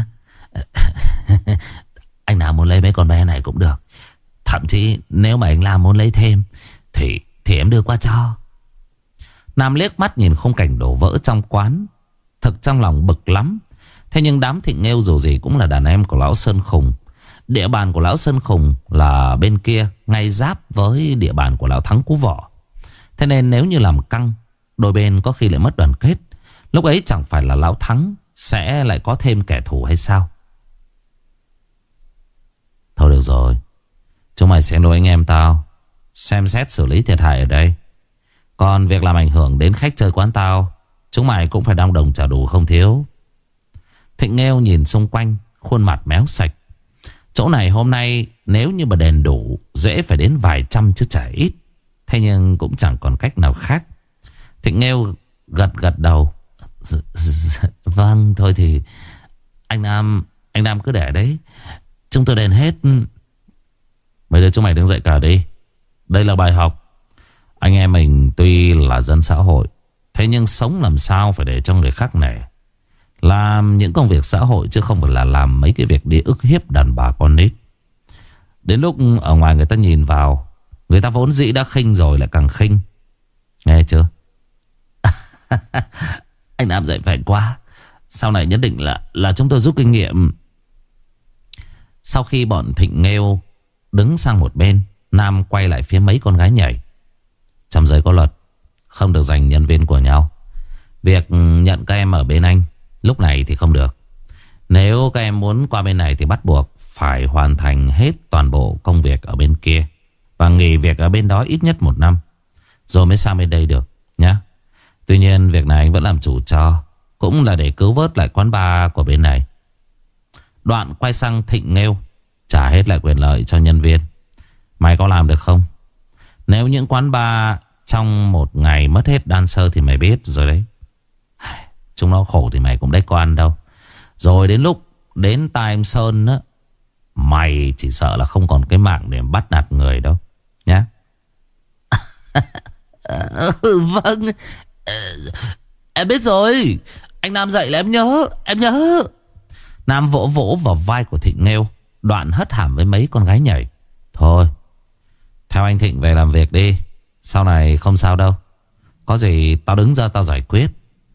Anh Nam muốn lấy mấy con bé này cũng được. Thậm chí nếu mà anh Nam muốn lấy thêm Thì thì em đưa qua cho. Nam liếc mắt nhìn khung cảnh đổ vỡ trong quán, thực trong lòng bực lắm. Thế nhưng đám Thịnh Nghêu dù gì cũng là đàn em của lão Sơn Khùng. Địa bàn của lão Sơn Khùng là bên kia, ngay giáp với địa bàn của lão Thắng Cú Võ. Thế nên nếu như làm căng, đôi bên có khi lại mất đoàn kết. Lúc ấy chẳng phải là lão Thắng sẽ lại có thêm kẻ thù hay sao? Thôi được rồi, chúng mày xem đôi anh em tao, xem xét xử lý thiệt hại ở đây. Còn việc làm ảnh hưởng đến khách chơi quán tao, chúng mày cũng phải đong đồng trả đủ không thiếu. Thịnh Nghêu nhìn xung quanh, khuôn mặt méo sạch. Chỗ này hôm nay nếu như mà đền đủ, dễ phải đến vài trăm chứ chả ít. Thế nhưng cũng chẳng còn cách nào khác. Thịnh Nghêu gật gật đầu. Vâng, thôi thì anh Nam, anh Nam cứ để đấy, chúng tôi đền hết. Bây giờ chúng mày đứng dậy cả đi. Đây là bài học. Anh em mình tuy là dân xã hội, thế nhưng sống làm sao phải để cho người khác nể. Làm những công việc xã hội chứ không phải là làm mấy cái việc đi ức hiếp đàn bà con nít. Đến lúc ở ngoài người ta nhìn vào, người ta vốn dĩ đã khinh rồi lại càng khinh. Nghe chưa? Anh Nam dạy phải quá. Sau này nhất định là là chúng tôi rút kinh nghiệm. Sau khi bọn Thịnh Nghêu đứng sang một bên, Nam quay lại phía mấy con gái nhảy. Trong giới có luật, không được giành nhân viên của nhau. Việc nhận các em ở bên anh lúc này thì không được. Nếu các em muốn qua bên này thì bắt buộc phải hoàn thành hết toàn bộ công việc ở bên kia, và nghỉ việc ở bên đó ít nhất một năm, rồi mới sang bên đây được nhá. Tuy nhiên việc này anh vẫn làm chủ cho, cũng là để cứu vớt lại quán bar của bên này. Đoạn quay sang Thịnh Nghêu: trả hết lại quyền lợi cho nhân viên. Mày có làm được không? Nếu những quán bar trong một ngày mất hết dancer thì mày biết rồi đấy. Chúng nó khổ thì mày cũng đấy có ăn đâu. Rồi đến lúc đến tai em Sơn á, mày chỉ sợ là không còn cái mạng để bắt nạt người đâu nhá. Vâng, em biết rồi. Anh Nam dạy là em nhớ. Em nhớ. Nam vỗ vỗ vào vai của Thịnh Nghêu, đoạn hất hàm với mấy con gái nhảy. Thôi, theo anh Thịnh về làm việc đi. Sau này không sao đâu, có gì tao đứng ra tao giải quyết.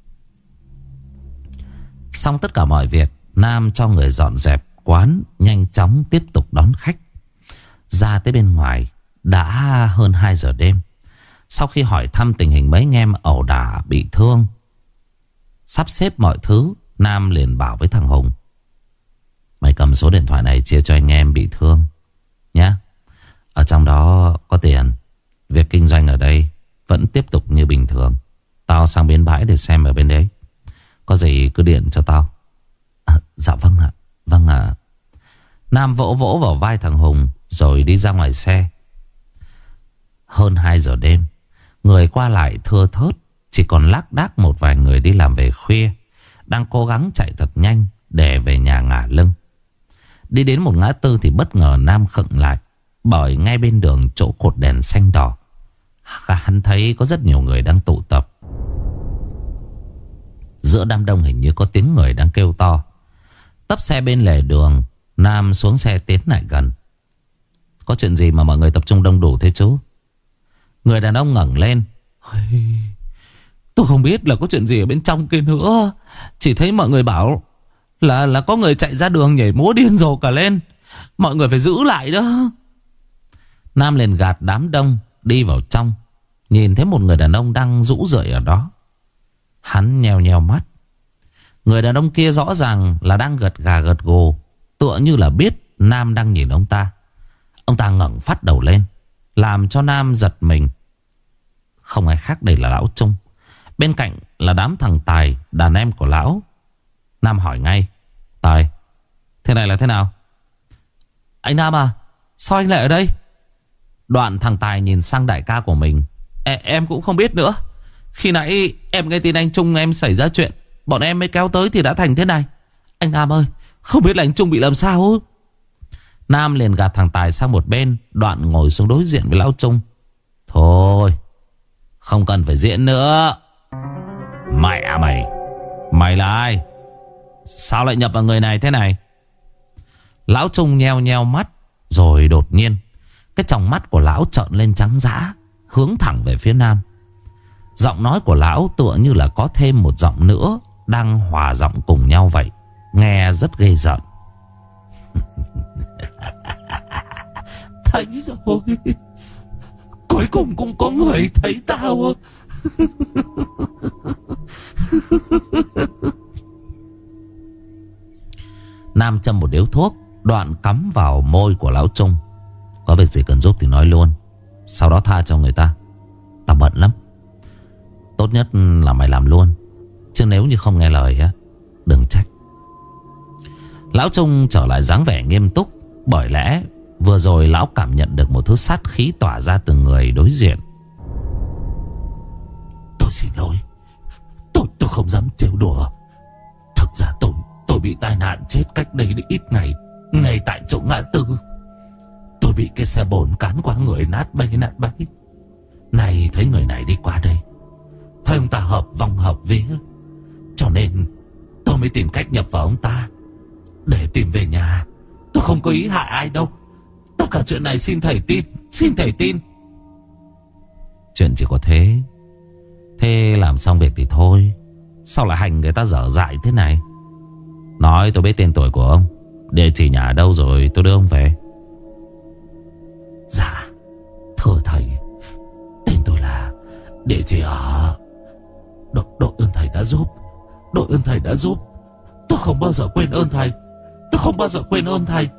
Xong tất cả mọi việc, Nam cho người dọn dẹp quán, nhanh chóng tiếp tục đón khách. Ra tới bên ngoài đã hơn hai giờ đêm. Sau khi hỏi thăm tình hình mấy anh em ẩu đả bị thương, sắp xếp mọi thứ, Nam liền bảo với thằng Hùng: mày cầm số điện thoại này chia cho anh em bị thương nhá. Ở trong đó có tiền. Việc kinh doanh ở đây vẫn tiếp tục như bình thường. Tao sang bến bãi để xem ở bên đấy. Có gì cứ điện cho tao. À, dạ vâng ạ. Vâng ạ. Nam vỗ vỗ vào vai thằng Hùng rồi đi ra ngoài xe. Hơn hai giờ đêm, người qua lại thưa thớt, chỉ còn lác đác một vài người đi làm về khuya, đang cố gắng chạy thật nhanh để về nhà ngả lưng. Đi đến một ngã tư thì bất ngờ Nam khựng lại, bởi ngay bên đường chỗ cột đèn xanh đỏ, hắn thấy có rất nhiều người đang tụ tập. Giữa đám đông hình như có tiếng người đang kêu to. Tấp xe bên lề đường, Nam xuống xe tiến lại gần. Có chuyện gì mà mọi người tập trung đông đủ thế chú? Người đàn ông ngẩng lên. Tôi không biết là có chuyện gì ở bên trong kia nữa. Chỉ thấy mọi người bảo Là là có người chạy ra đường nhảy múa điên rồ cả lên. Mọi người phải giữ lại đó. Nam liền gạt đám đông đi vào trong, nhìn thấy một người đàn ông đang rũ rượi ở đó. Hắn nheo nheo mắt. Người đàn ông kia rõ ràng là đang gật gà gật gù, tựa như là biết Nam đang nhìn ông ta. Ông ta ngẩng phát đầu lên, làm cho Nam giật mình. Không ai khác đây là lão Trung. Bên cạnh là đám thằng Tài, đàn em của lão. Nam hỏi ngay: Tài, thế này là thế nào? Anh Nam à, Sao anh lại ở đây? Đoạn thằng Tài nhìn sang đại ca của mình. E, Em cũng không biết nữa. Khi nãy em nghe tin anh Trung em xảy ra chuyện, bọn em mới kéo tới thì đã thành thế này. Anh Nam ơi, không biết là anh Trung bị làm sao. Nam liền gạt thằng Tài sang một bên, đoạn ngồi xuống đối diện với lão Trung. Thôi, không cần phải diễn nữa. Mẹ mày, mày là ai? Sao lại nhập vào người này thế này? Lão Trung nheo nheo mắt. Rồi đột nhiên cái tròng mắt của lão trợn lên trắng dã, hướng thẳng về phía Nam. Giọng nói của lão tựa như là có thêm một giọng nữa đang hòa giọng cùng nhau vậy. Nghe rất ghê rợn. Thấy rồi, cuối cùng cũng có người thấy tao. Nam châm một điếu thuốc, đoạn cắm vào môi của lão Trung. Có việc gì cần giúp thì nói luôn, sau đó tha cho người ta. Tao bận lắm. Tốt nhất là mày làm luôn, chứ nếu như không nghe lời á, đừng trách. Lão Trung trở lại dáng vẻ nghiêm túc. Bởi lẽ vừa rồi lão cảm nhận được một thứ sát khí tỏa ra từ người đối diện. Tôi xin lỗi. Tôi tôi không dám trêu đùa. Thực ra tôi tôi bị tai nạn chết cách đây ít ngày, ngay tại chỗ ngã tư. Tôi bị cái xe bồn cán qua người, nát bấy nát bấy. Này thấy người này đi qua đây, thấy ông ta hợp vong hợp vía, cho nên tôi mới tìm cách nhập vào ông ta để tìm về nhà. Tôi không có ý hại ai đâu. Tất cả chuyện này xin thầy tin, xin thầy tin. Chuyện chỉ có thế. Thế làm xong việc thì thôi, sao lại hành người ta dở dại thế này? Nói tôi biết tên tuổi của ông, địa chỉ nhà ở đâu rồi tôi đưa ông về. Dạ thưa thầy, tên tôi là, địa chỉ ở. Đội, đội ơn thầy đã giúp. Đội ơn thầy đã giúp. Tôi không bao giờ quên ơn thầy. Tôi không bao giờ quên ơn thầy.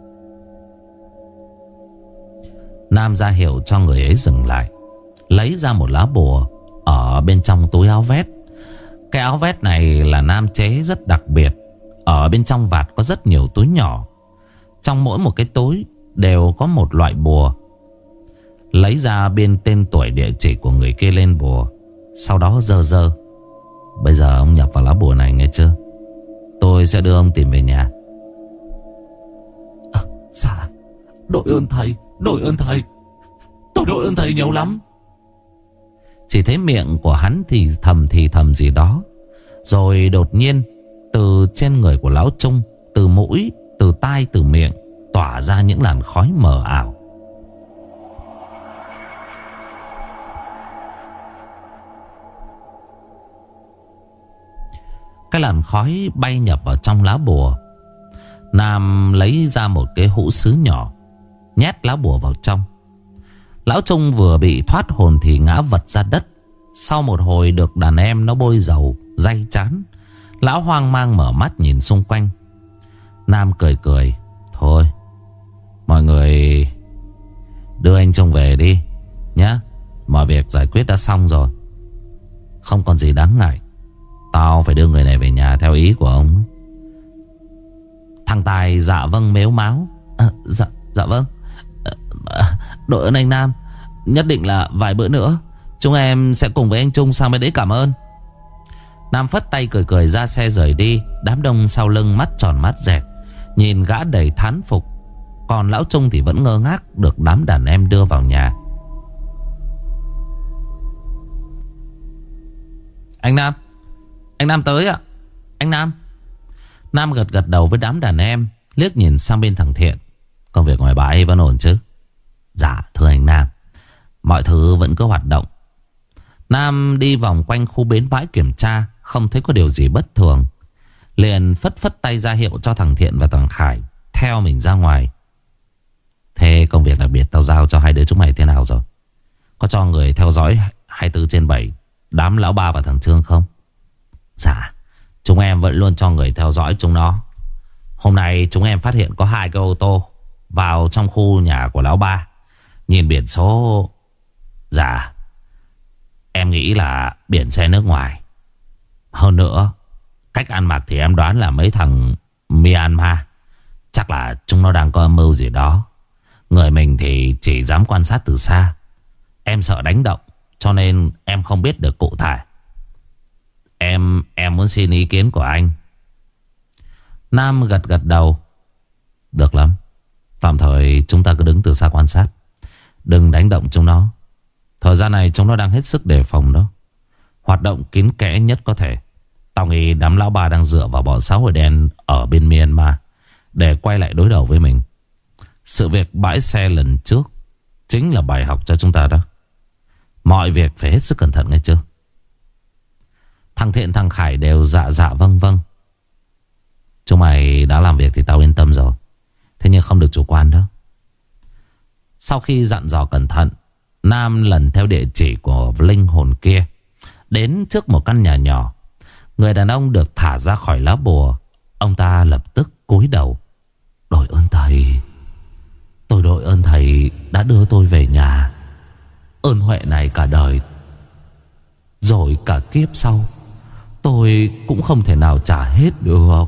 Nam ra hiệu cho người ấy dừng lại, lấy ra một lá bùa ở bên trong túi áo vest. Cái áo vest này là Nam chế rất đặc biệt. Ở bên trong vạt có rất nhiều túi nhỏ. Trong mỗi một cái túi đều có một loại bùa. Lấy ra biên tên tuổi địa chỉ của người kia lên bùa, sau đó dơ dơ. Bây giờ ông nhập vào lá bùa này nghe chưa? Tôi sẽ đưa ông tìm về nhà. À, dạ đội ơn thầy, đội ơn thầy. Tôi đội ơn thầy nhiều lắm. Chỉ thấy miệng của hắn thì thầm thì thầm gì đó. Rồi đột nhiên từ trên người của lão Trung, từ mũi, từ tai, từ miệng tỏa ra những làn khói mờ ảo. Cái làn khói bay nhập vào trong lá bùa. Nam lấy ra một cái hũ sứ nhỏ, nhét lá bùa vào trong. Lão Trung vừa bị thoát hồn thì ngã vật ra đất. Sau một hồi được đàn em nó bôi dầu day chán, lão hoang mang mở mắt nhìn xung quanh. Nam cười cười. Thôi, mọi người đưa anh Trung về đi nhá. Mọi việc giải quyết đã xong rồi, không còn gì đáng ngại. Tao phải đưa người này về nhà theo ý của ông. Thằng Tài dạ vâng mếu máo. à, Dạ dạ vâng. à, à, Đội ơn anh Nam. Nhất định là vài bữa nữa chúng em sẽ cùng với anh Trung sang bên đấy cảm ơn. Nam phất tay cười cười ra xe rời đi. Đám đông sau lưng mắt tròn mắt dẹt, nhìn gã đầy thán phục. Còn lão Trung thì vẫn ngơ ngác được đám đàn em đưa vào nhà. Anh Nam, anh Nam tới ạ. Anh Nam. Nam gật gật đầu với đám đàn em, liếc nhìn sang bên thằng Thiện. Công việc ngoài bãi vẫn ổn chứ? Dạ thưa anh Nam, mọi thứ vẫn cứ hoạt động. Nam đi vòng quanh khu bến bãi kiểm tra, không thấy có điều gì bất thường, liền phất phất tay ra hiệu cho thằng Thiện và thằng Khải theo mình ra ngoài. Thế công việc đặc biệt tao giao cho hai đứa chúng mày thế nào rồi? Có cho người theo dõi hai mươi bốn trên bảy đám lão ba và thằng Trương không? Dạ, chúng em vẫn luôn cho người theo dõi chúng nó. Hôm nay chúng em phát hiện có hai cái ô tô vào trong khu nhà của lão ba. Nhìn biển số, dạ, em nghĩ là biển xe nước ngoài. Hơn nữa, cách ăn mặc thì em đoán là mấy thằng Myanmar. Chắc là chúng nó đang có âm mưu gì đó. Người mình thì chỉ dám quan sát từ xa. Em sợ đánh động, cho nên em không biết được cụ thể. Em em muốn xin ý kiến của anh. Nam gật gật đầu. Được lắm. Tạm thời chúng ta cứ đứng từ xa quan sát, đừng đánh động chúng nó. Thời gian này chúng nó đang hết sức đề phòng đó, hoạt động kín kẽ nhất có thể. Tao nghĩ đám lão bà đang dựa vào bọn xã hội đen ở bên Myanmar để quay lại đối đầu với mình. Sự việc bãi xe lần trước chính là bài học cho chúng ta đó. Mọi việc phải hết sức cẩn thận nghe chưa? Thằng Thiện thằng Khải đều dạ dạ vâng vâng. Chúng mày đã làm việc thì tao yên tâm rồi. Thế nhưng không được chủ quan đó. Sau khi dặn dò cẩn thận, Nam lần theo địa chỉ của linh hồn kia đến trước một căn nhà nhỏ. Người đàn ông được thả ra khỏi lá bùa. Ông ta lập tức cúi đầu. Đội ơn thầy. Tôi đội ơn thầy đã đưa tôi về nhà. Ơn huệ này cả đời rồi cả kiếp sau tôi cũng không thể nào trả hết được.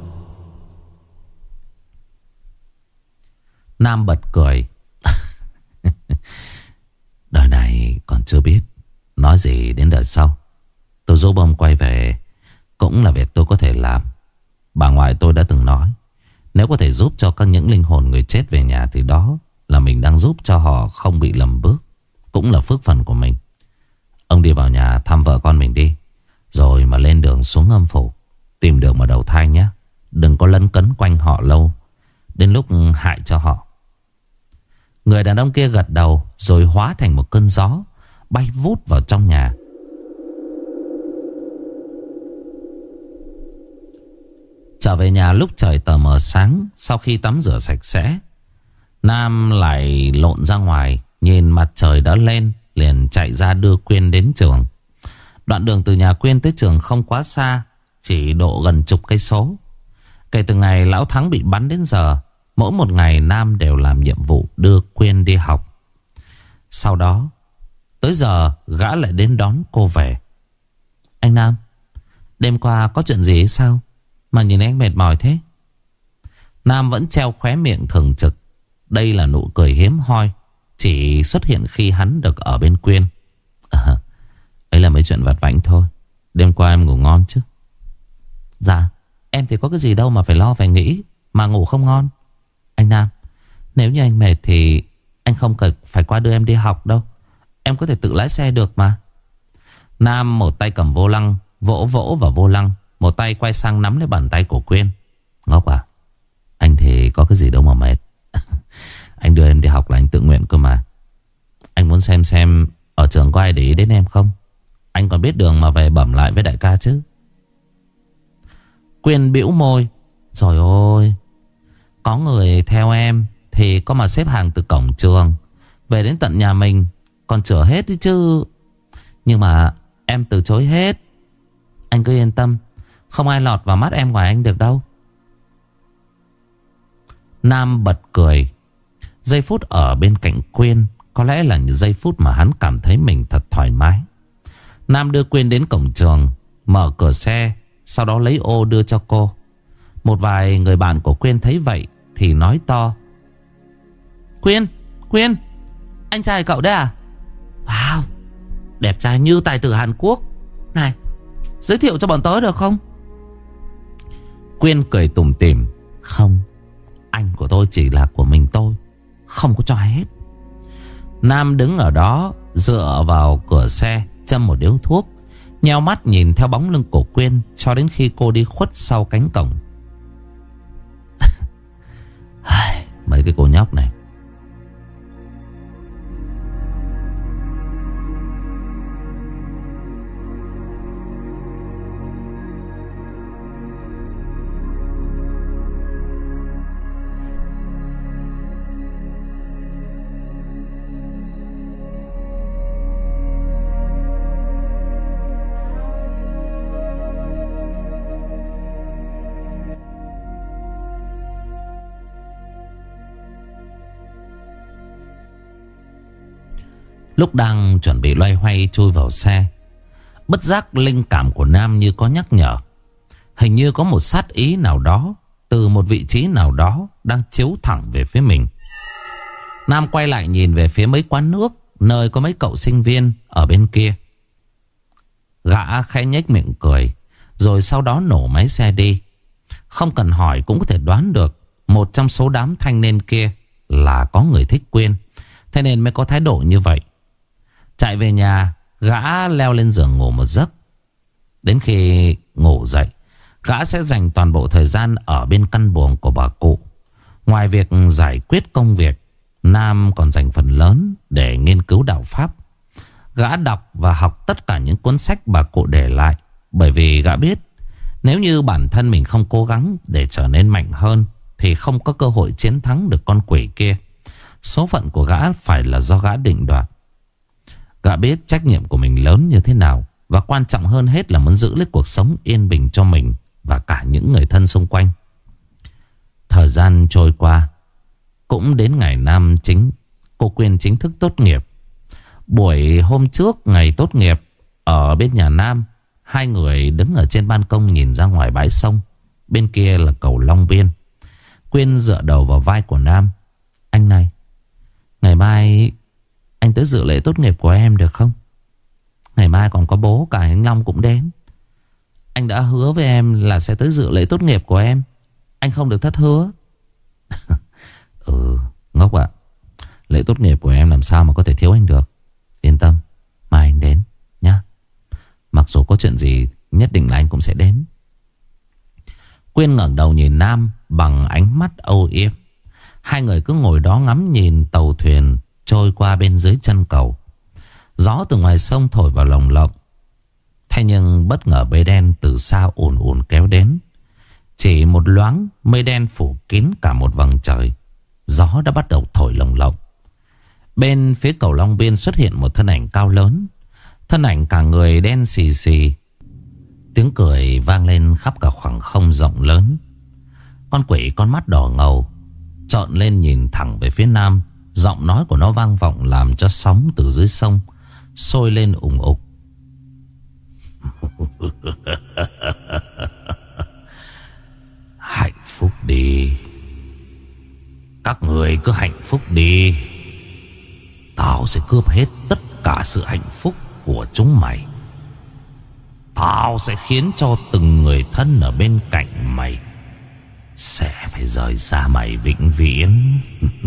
Nam bật cười. Đời này còn chưa biết nói gì đến đời sau. Tôi giúp ông quay về cũng là việc tôi có thể làm. Bà ngoại tôi đã từng nói, nếu có thể giúp cho các những linh hồn người chết về nhà thì đó là mình đang giúp cho họ không bị lầm bước, cũng là phước phần của mình. Ông đi vào nhà thăm vợ con mình đi, rồi mà lên đường xuống âm phủ, tìm đường mà đầu thai nhé. Đừng có lấn cấn quanh họ lâu, đến lúc hại cho họ. Người đàn ông kia gật đầu, rồi hóa thành một cơn gió bay vút vào trong nhà. Trở về nhà lúc trời tờ mờ sáng, sau khi tắm rửa sạch sẽ, Nam lại lộn ra ngoài. Nhìn mặt trời đã lên, liền chạy ra đưa Quyên đến trường. Đoạn đường từ nhà Quyên tới trường không quá xa, chỉ độ gần chục cây số. Kể từ ngày Lão Thắng bị bắn đến giờ, mỗi một ngày Nam đều làm nhiệm vụ đưa Quyên đi học. Sau đó tới giờ gã lại đến đón cô về. Anh Nam, đêm qua có chuyện gì sao mà nhìn anh mệt mỏi thế? Nam vẫn treo khóe miệng thường trực. Đây là nụ cười hiếm hoi, chỉ xuất hiện khi hắn được ở bên Quyên. À, ấy là mấy chuyện vặt vãnh thôi. Đêm qua em ngủ ngon chứ? Dạ, em thì có cái gì đâu mà phải lo phải nghĩ mà ngủ không ngon. Anh Nam, nếu như anh mệt thì anh không cần phải qua đưa em đi học đâu. Em có thể tự lái xe được mà. Nam một tay cầm vô lăng, vỗ vỗ vào vô lăng, một tay quay sang nắm lấy bàn tay của Quyên. Ngốc à, anh thì có cái gì đâu mà mệt. Anh đưa em đi học là anh tự nguyện cơ mà. Anh muốn xem xem ở trường có ai để ý đến em không. Anh còn biết đường mà về bẩm lại với đại ca chứ. Quyên bĩu môi. Rồi ôi, có người theo em thì có mà xếp hàng từ cổng trường về đến tận nhà mình còn chữa hết đi chứ. Nhưng mà em từ chối hết. Anh cứ yên tâm, không ai lọt vào mắt em ngoài anh được đâu. Nam bật cười. Giây phút ở bên cạnh Quyên có lẽ là những giây phút mà hắn cảm thấy mình thật thoải mái. Nam đưa Quyên đến cổng trường, mở cửa xe, sau đó lấy ô đưa cho cô. Một vài người bạn của Quyên thấy vậy thì nói to. Quyên, Quyên, anh trai cậu đấy à? Wow, đẹp trai như tài tử Hàn Quốc. Này, giới thiệu cho bọn tớ được không? Quyên cười tủm tỉm. Không, anh của tôi chỉ là của mình tôi, không có cho ai hết. Nam đứng ở đó dựa vào cửa xe, châm một điếu thuốc, nheo mắt nhìn theo bóng lưng của Quyên cho đến khi cô đi khuất sau cánh cổng. Mấy cái cô nhóc này. Lúc đang chuẩn bị loay hoay chui vào xe, bất giác linh cảm của Nam như có nhắc nhở. Hình như có một sát ý nào đó từ một vị trí nào đó đang chiếu thẳng về phía mình. Nam quay lại nhìn về phía mấy quán nước, nơi có mấy cậu sinh viên ở bên kia. Gã khẽ nhếch miệng cười, rồi sau đó nổ máy xe đi. Không cần hỏi cũng có thể đoán được một trong số đám thanh niên kia là có người thích Quyên, thế nên mới có thái độ như vậy. Chạy về nhà, gã leo lên giường ngủ một giấc. Đến khi ngủ dậy, gã sẽ dành toàn bộ thời gian ở bên căn buồng của bà cụ. Ngoài việc giải quyết công việc, Nam còn dành phần lớn để nghiên cứu đạo Pháp. Gã đọc và học tất cả những cuốn sách bà cụ để lại, bởi vì gã biết nếu như bản thân mình không cố gắng để trở nên mạnh hơn thì không có cơ hội chiến thắng được con quỷ kia. Số phận của gã phải là do gã định đoạt. Gã biết trách nhiệm của mình lớn như thế nào, và quan trọng hơn hết là muốn giữ lấy cuộc sống yên bình cho mình và cả những người thân xung quanh. Thời gian trôi qua, cũng đến ngày Nam chính cô Quyên chính thức tốt nghiệp. Buổi hôm trước ngày tốt nghiệp, ở bên nhà Nam, hai người đứng ở trên ban công nhìn ra ngoài bãi sông. Bên kia là cầu Long Biên. Quyên dựa đầu vào vai của Nam. Anh này, ngày mai anh tới dự lễ tốt nghiệp của em được không? Ngày mai còn có bố cả anh Long cũng đến. Anh đã hứa với em là sẽ tới dự lễ tốt nghiệp của em. Anh không được thất hứa. Ừ, ngốc ạ. Lễ tốt nghiệp của em làm sao mà có thể thiếu anh được. Yên tâm, mai anh đến nhá. Mặc dù có chuyện gì, nhất định là anh cũng sẽ đến. Quyên ngẩng đầu nhìn Nam bằng ánh mắt âu yếm. Hai người cứ ngồi đó ngắm nhìn tàu thuyền trôi qua bên dưới chân cầu. Gió từ ngoài sông thổi vào lồng lộng. Thế nhưng bất ngờ mây đen từ xa ùn ùn kéo đến. Chỉ một loáng, mây đen phủ kín cả một vầng trời. Gió đã bắt đầu thổi lồng lộng. Bên phía cầu Long Biên xuất hiện một thân ảnh cao lớn. Thân ảnh cả người đen xì xì. Tiếng cười vang lên khắp cả khoảng không rộng lớn. Con quỷ con mắt đỏ ngầu trợn lên nhìn thẳng về phía Nam. Giọng nói của nó vang vọng làm cho sóng từ dưới sông sôi lên ủng ục. Hạnh phúc đi. Các người cứ hạnh phúc đi. Tao sẽ cướp hết tất cả sự hạnh phúc của chúng mày. Tao sẽ khiến cho từng người thân ở bên cạnh mày sẽ phải rời xa mày vĩnh viễn.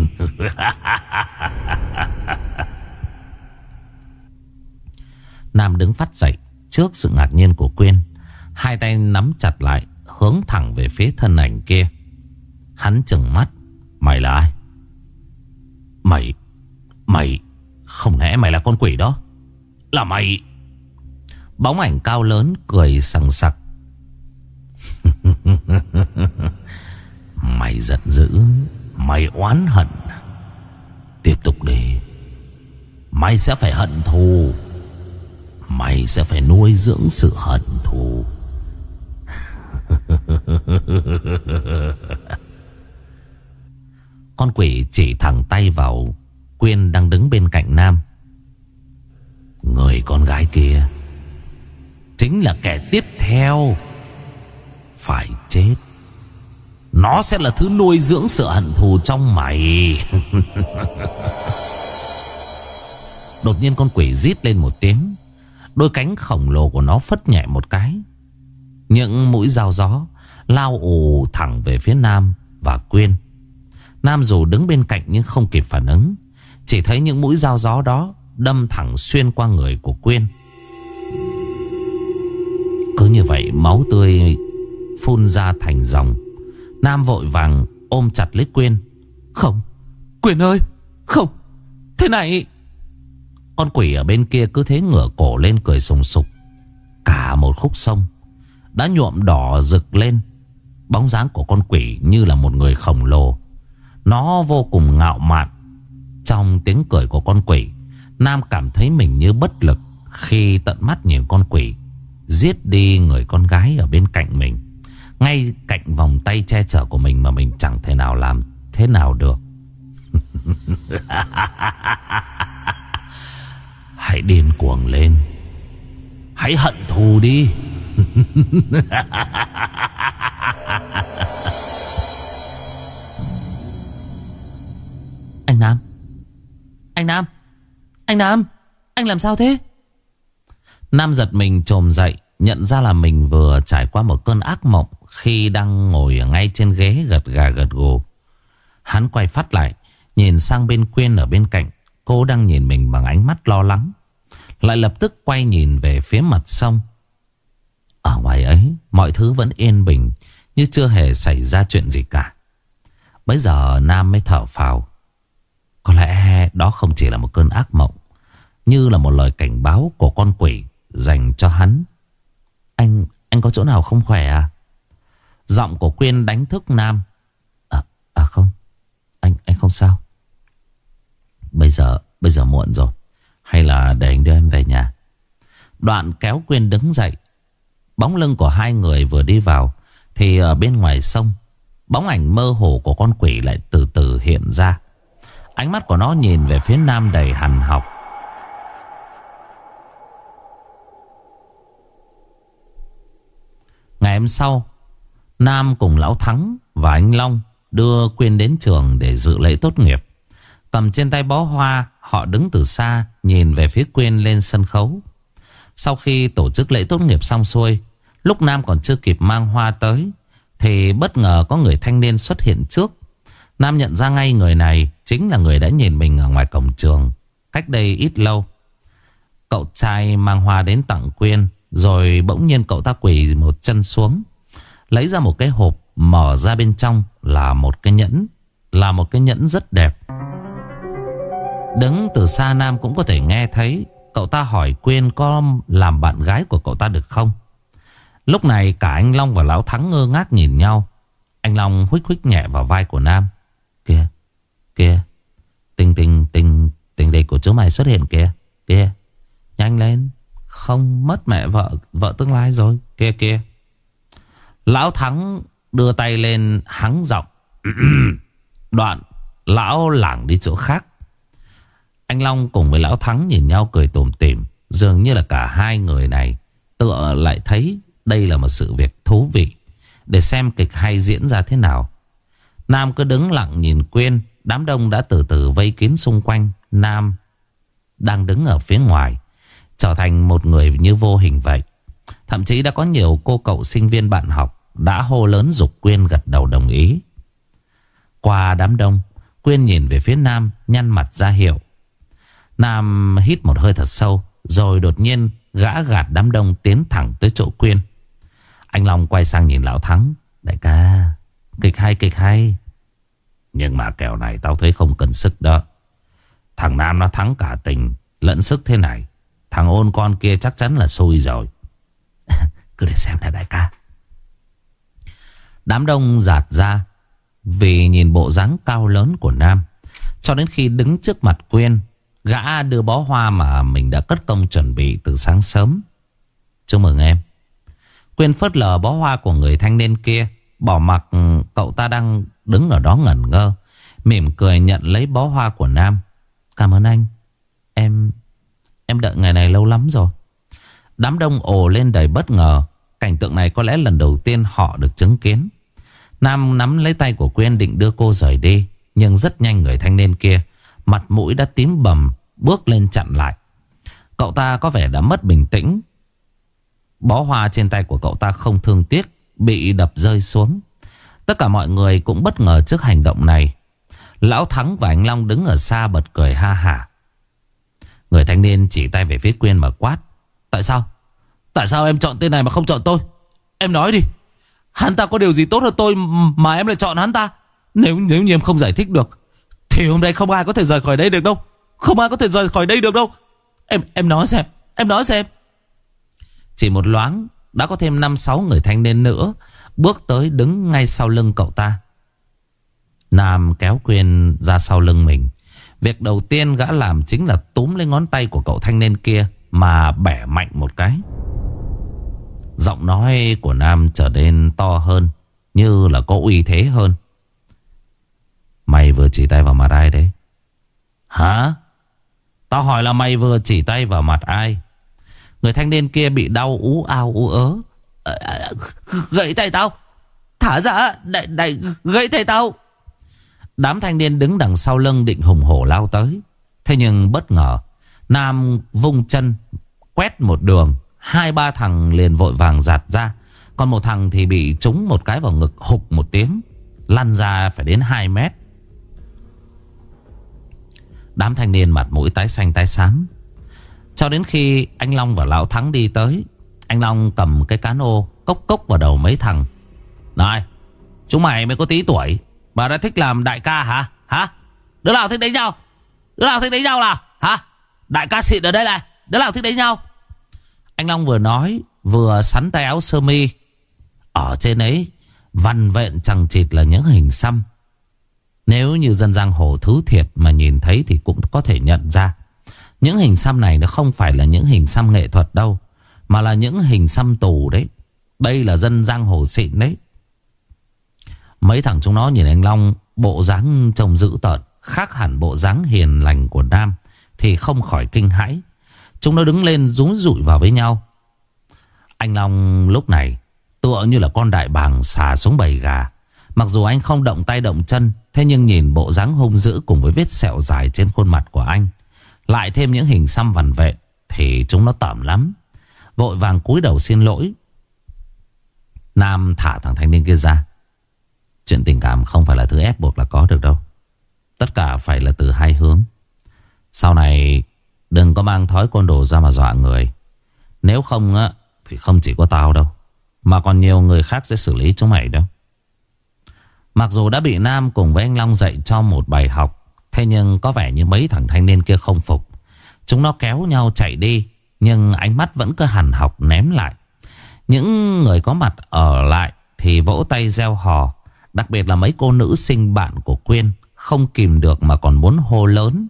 Nam đứng phát dậy trước sự ngạc nhiên của Quyên. Hai tay nắm chặt lại, hướng thẳng về phía thân ảnh kia. Hắn trừng mắt. Mày là ai? Mày Mày Không lẽ mày là con quỷ đó? Là mày? Bóng ảnh cao lớn cười sằng sặc. Mày giận dữ, mày oán hận. Tiếp tục đi. Mày sẽ phải hận thù. Mày sẽ phải nuôi dưỡng sự hận thù. Con quỷ chỉ thẳng tay vào Quyên đang đứng bên cạnh Nam. Người con gái kia chính là kẻ tiếp theo phải chết. Nó sẽ là thứ nuôi dưỡng sự hận thù trong mày. Đột nhiên con quỷ rít lên một tiếng. Đôi cánh khổng lồ của nó phất nhẹ một cái. Những mũi dao gió lao ù thẳng về phía Nam và Quyên. Nam dù đứng bên cạnh nhưng không kịp phản ứng. Chỉ thấy những mũi dao gió đó đâm thẳng xuyên qua người của Quyên. Cứ như vậy máu tươi phun ra thành dòng. Nam vội vàng ôm chặt lấy Quyên. Không, Quyên ơi, không, thế này. Con quỷ ở bên kia cứ thế ngửa cổ lên cười sùng sục. Cả một khúc sông đã nhuộm đỏ rực lên. Bóng dáng của con quỷ như là một người khổng lồ. Nó vô cùng ngạo mạn. Trong tiếng cười của con quỷ, Nam cảm thấy mình như bất lực khi tận mắt nhìn con quỷ giết đi người con gái ở bên cạnh mình, ngay cạnh vòng tay che chở của mình mà mình chẳng thể nào làm thế nào được. Hãy điên cuồng lên. Hãy hận thù đi. Anh Nam, Anh Nam, anh làm sao thế? Nam giật mình chồm dậy, nhận ra là mình vừa trải qua một cơn ác mộng khi đang ngồi ở ngay trên ghế gật gà gật gù. Hắn quay phát lại, nhìn sang bên Quyên ở bên cạnh. Cô đang nhìn mình bằng ánh mắt lo lắng. Lại lập tức quay nhìn về phía mặt sông. Ở ngoài ấy, mọi thứ vẫn yên bình, như chưa hề xảy ra chuyện gì cả. Bây giờ Nam mới thở phào. Có lẽ đó không chỉ là một cơn ác mộng, như là một lời cảnh báo của con quỷ dành cho hắn. Anh, anh có chỗ nào không khỏe à? Giọng của Quyên đánh thức Nam. À, à không, anh, anh không sao. Bây giờ, bây giờ muộn rồi. Hay là để anh đưa em về nhà. Đoạn kéo Quyên đứng dậy. Bóng lưng của hai người vừa đi vào thì ở bên ngoài sông, bóng ảnh mơ hồ của con quỷ lại từ từ hiện ra. Ánh mắt của nó nhìn về phía Nam đầy hằn học. Ngày hôm sau, Nam cùng Lão Thắng và anh Long đưa Quyên đến trường để dự lễ tốt nghiệp. Cầm trên tay bó hoa, họ đứng từ xa nhìn về phía Quyên lên sân khấu. Sau khi tổ chức lễ tốt nghiệp xong xuôi, lúc Nam còn chưa kịp mang hoa tới thì bất ngờ có người thanh niên xuất hiện trước. Nam nhận ra ngay người này chính là người đã nhìn mình ở ngoài cổng trường cách đây ít lâu. Cậu trai mang hoa đến tặng Quyên, rồi bỗng nhiên cậu ta quỳ một chân xuống, lấy ra một cái hộp, mở ra bên trong là một cái nhẫn. Là một cái nhẫn rất đẹp. Đứng từ xa Nam cũng có thể nghe thấy cậu ta hỏi Quyên có làm bạn gái của cậu ta được không. Lúc này cả anh Long và Lão Thắng ngơ ngác nhìn nhau. Anh Long huých huých nhẹ vào vai của Nam. Kìa, kìa, tình tình tình tình địch của chú mày xuất hiện kìa. Kìa, nhanh lên, không mất mẹ vợ vợ tương lai rồi. Kìa kìa. Lão Thắng đưa tay lên hắng giọng. Đoạn lão lảng đi chỗ khác. Anh Long cùng với Lão Thắng nhìn nhau cười tủm tỉm. Dường như là cả hai người này tựa lại thấy đây là một sự việc thú vị, để xem kịch hay diễn ra thế nào. Nam cứ đứng lặng nhìn Quyên. Đám đông đã từ từ vây kín xung quanh Nam đang đứng ở phía ngoài, trở thành một người như vô hình vậy. Thậm chí đã có nhiều cô cậu sinh viên bạn học đã hô lớn giục Quyên gật đầu đồng ý. Qua đám đông, Quyên nhìn về phía Nam, nhăn mặt ra hiệu. Nam hít một hơi thật sâu, rồi đột nhiên gã gạt đám đông tiến thẳng tới chỗ Quyên. Anh Long quay sang nhìn Lão Thắng. Đại ca, kịch hay kịch hay. Nhưng mà kèo này tao thấy không cần sức đó. Thằng Nam nó thắng cả tình lẫn sức thế này, thằng ôn con kia chắc chắn là xui rồi. Cứ để xem nè đại ca. Đám đông dạt ra vì nhìn bộ dáng cao lớn của Nam. Cho đến khi đứng trước mặt Quyên, gã đưa bó hoa mà mình đã cất công chuẩn bị từ sáng sớm. Chúc mừng em. Quyên phớt lờ bó hoa của người thanh niên kia, bỏ mặc cậu ta đang đứng ở đó ngẩn ngơ, mỉm cười nhận lấy bó hoa của Nam. Cảm ơn anh. Em Em đợi ngày này lâu lắm rồi. Đám đông ồ lên đầy bất ngờ. Cảnh tượng này có lẽ lần đầu tiên họ được chứng kiến. Nam nắm lấy tay của Quyên định đưa cô rời đi, nhưng rất nhanh người thanh niên kia, mặt mũi đã tím bầm, bước lên chặn lại. Cậu ta có vẻ đã mất bình tĩnh. Bó hoa trên tay của cậu ta không thương tiếc, bị đập rơi xuống. Tất cả mọi người cũng bất ngờ trước hành động này. Lão Thắng và anh Long đứng ở xa bật cười ha hả. Người thanh niên chỉ tay về phía Quyên mà quát. Tại sao? Tại sao em chọn tên này mà không chọn tôi? Em nói đi. Hắn ta có điều gì tốt hơn tôi mà em lại chọn hắn ta? Nếu nếu như em không giải thích được thì hôm nay không ai có thể rời khỏi đây được đâu. Không ai có thể rời khỏi đây được đâu. Em em nói xem. Em nói xem. Chỉ một loáng đã có thêm năm sáu người thanh niên nữa bước tới đứng ngay sau lưng cậu ta. Nam kéo Quyên ra sau lưng mình. Việc đầu tiên gã làm chính là túm lấy ngón tay của cậu thanh niên kia mà bẻ mạnh một cái. Giọng nói của Nam trở nên to hơn, như là có uy thế hơn. Mày vừa chỉ tay vào mặt ai đấy? Hả? Tao hỏi là mày vừa chỉ tay vào mặt ai? Người thanh niên kia bị đau ú ao ú ớ. Gãy tay tao. Thả ra. Đại, đại, gãy tay tao. Đám thanh niên đứng đằng sau lưng định hùng hổ lao tới. Thế nhưng bất ngờ Nam vung chân quét một đường, hai ba thằng liền vội vàng giạt ra. Còn một thằng thì bị trúng một cái vào ngực, hục một tiếng, lăn ra phải đến hai mét. Đám thanh niên mặt mũi tái xanh tái xám. Cho đến khi anh Long và Lão Thắng đi tới, anh Long cầm cái cán ô cốc cốc vào đầu mấy thằng. Này, chúng mày mới có tí tuổi mà đã thích làm đại ca hả? Hả? Đứa nào thích đánh nhau? Đứa nào thích đánh nhau nào? Hả? Đại ca xịn ở đây này, đứa nào thích đánh nhau? Anh Long vừa nói vừa sắn tay áo sơ mi. Ở trên ấy vằn vện chằng chịt là những hình xăm. Nếu như dân giang hồ thứ thiệt mà nhìn thấy thì cũng có thể nhận ra. Những hình xăm này nó không phải là những hình xăm nghệ thuật đâu, mà là những hình xăm tù đấy. Đây là dân giang hồ xịn đấy. Mấy thằng chúng nó nhìn anh Long bộ dáng trông dữ tợn, khác hẳn bộ dáng hiền lành của Nam, thì không khỏi kinh hãi. Chúng nó đứng lên rúi rụi vào với nhau. Anh Long lúc này tựa như là con đại bàng xà xuống bầy gà. Mặc dù anh không động tay động chân, thế nhưng nhìn bộ dáng hung dữ cùng với vết sẹo dài trên khuôn mặt của anh, lại thêm những hình xăm vằn vện, thì chúng nó tởm lắm. Vội vàng cúi đầu xin lỗi. Nam thả thằng thanh niên kia ra. Chuyện tình cảm không phải là thứ ép buộc là có được đâu. Tất cả phải là từ hai hướng. Sau này đừng có mang thói côn đồ ra mà dọa người. Nếu không á thì không chỉ có tao đâu, mà còn nhiều người khác sẽ xử lý chúng mày đâu. Mặc dù đã bị Nam cùng với anh Long dạy cho một bài học, thế nhưng có vẻ như mấy thằng thanh niên kia không phục. Chúng nó kéo nhau chạy đi, nhưng ánh mắt vẫn cứ hằn học ném lại. Những người có mặt ở lại thì vỗ tay reo hò. Đặc biệt là mấy cô nữ sinh bạn của Quyên, không kìm được mà còn muốn hô lớn,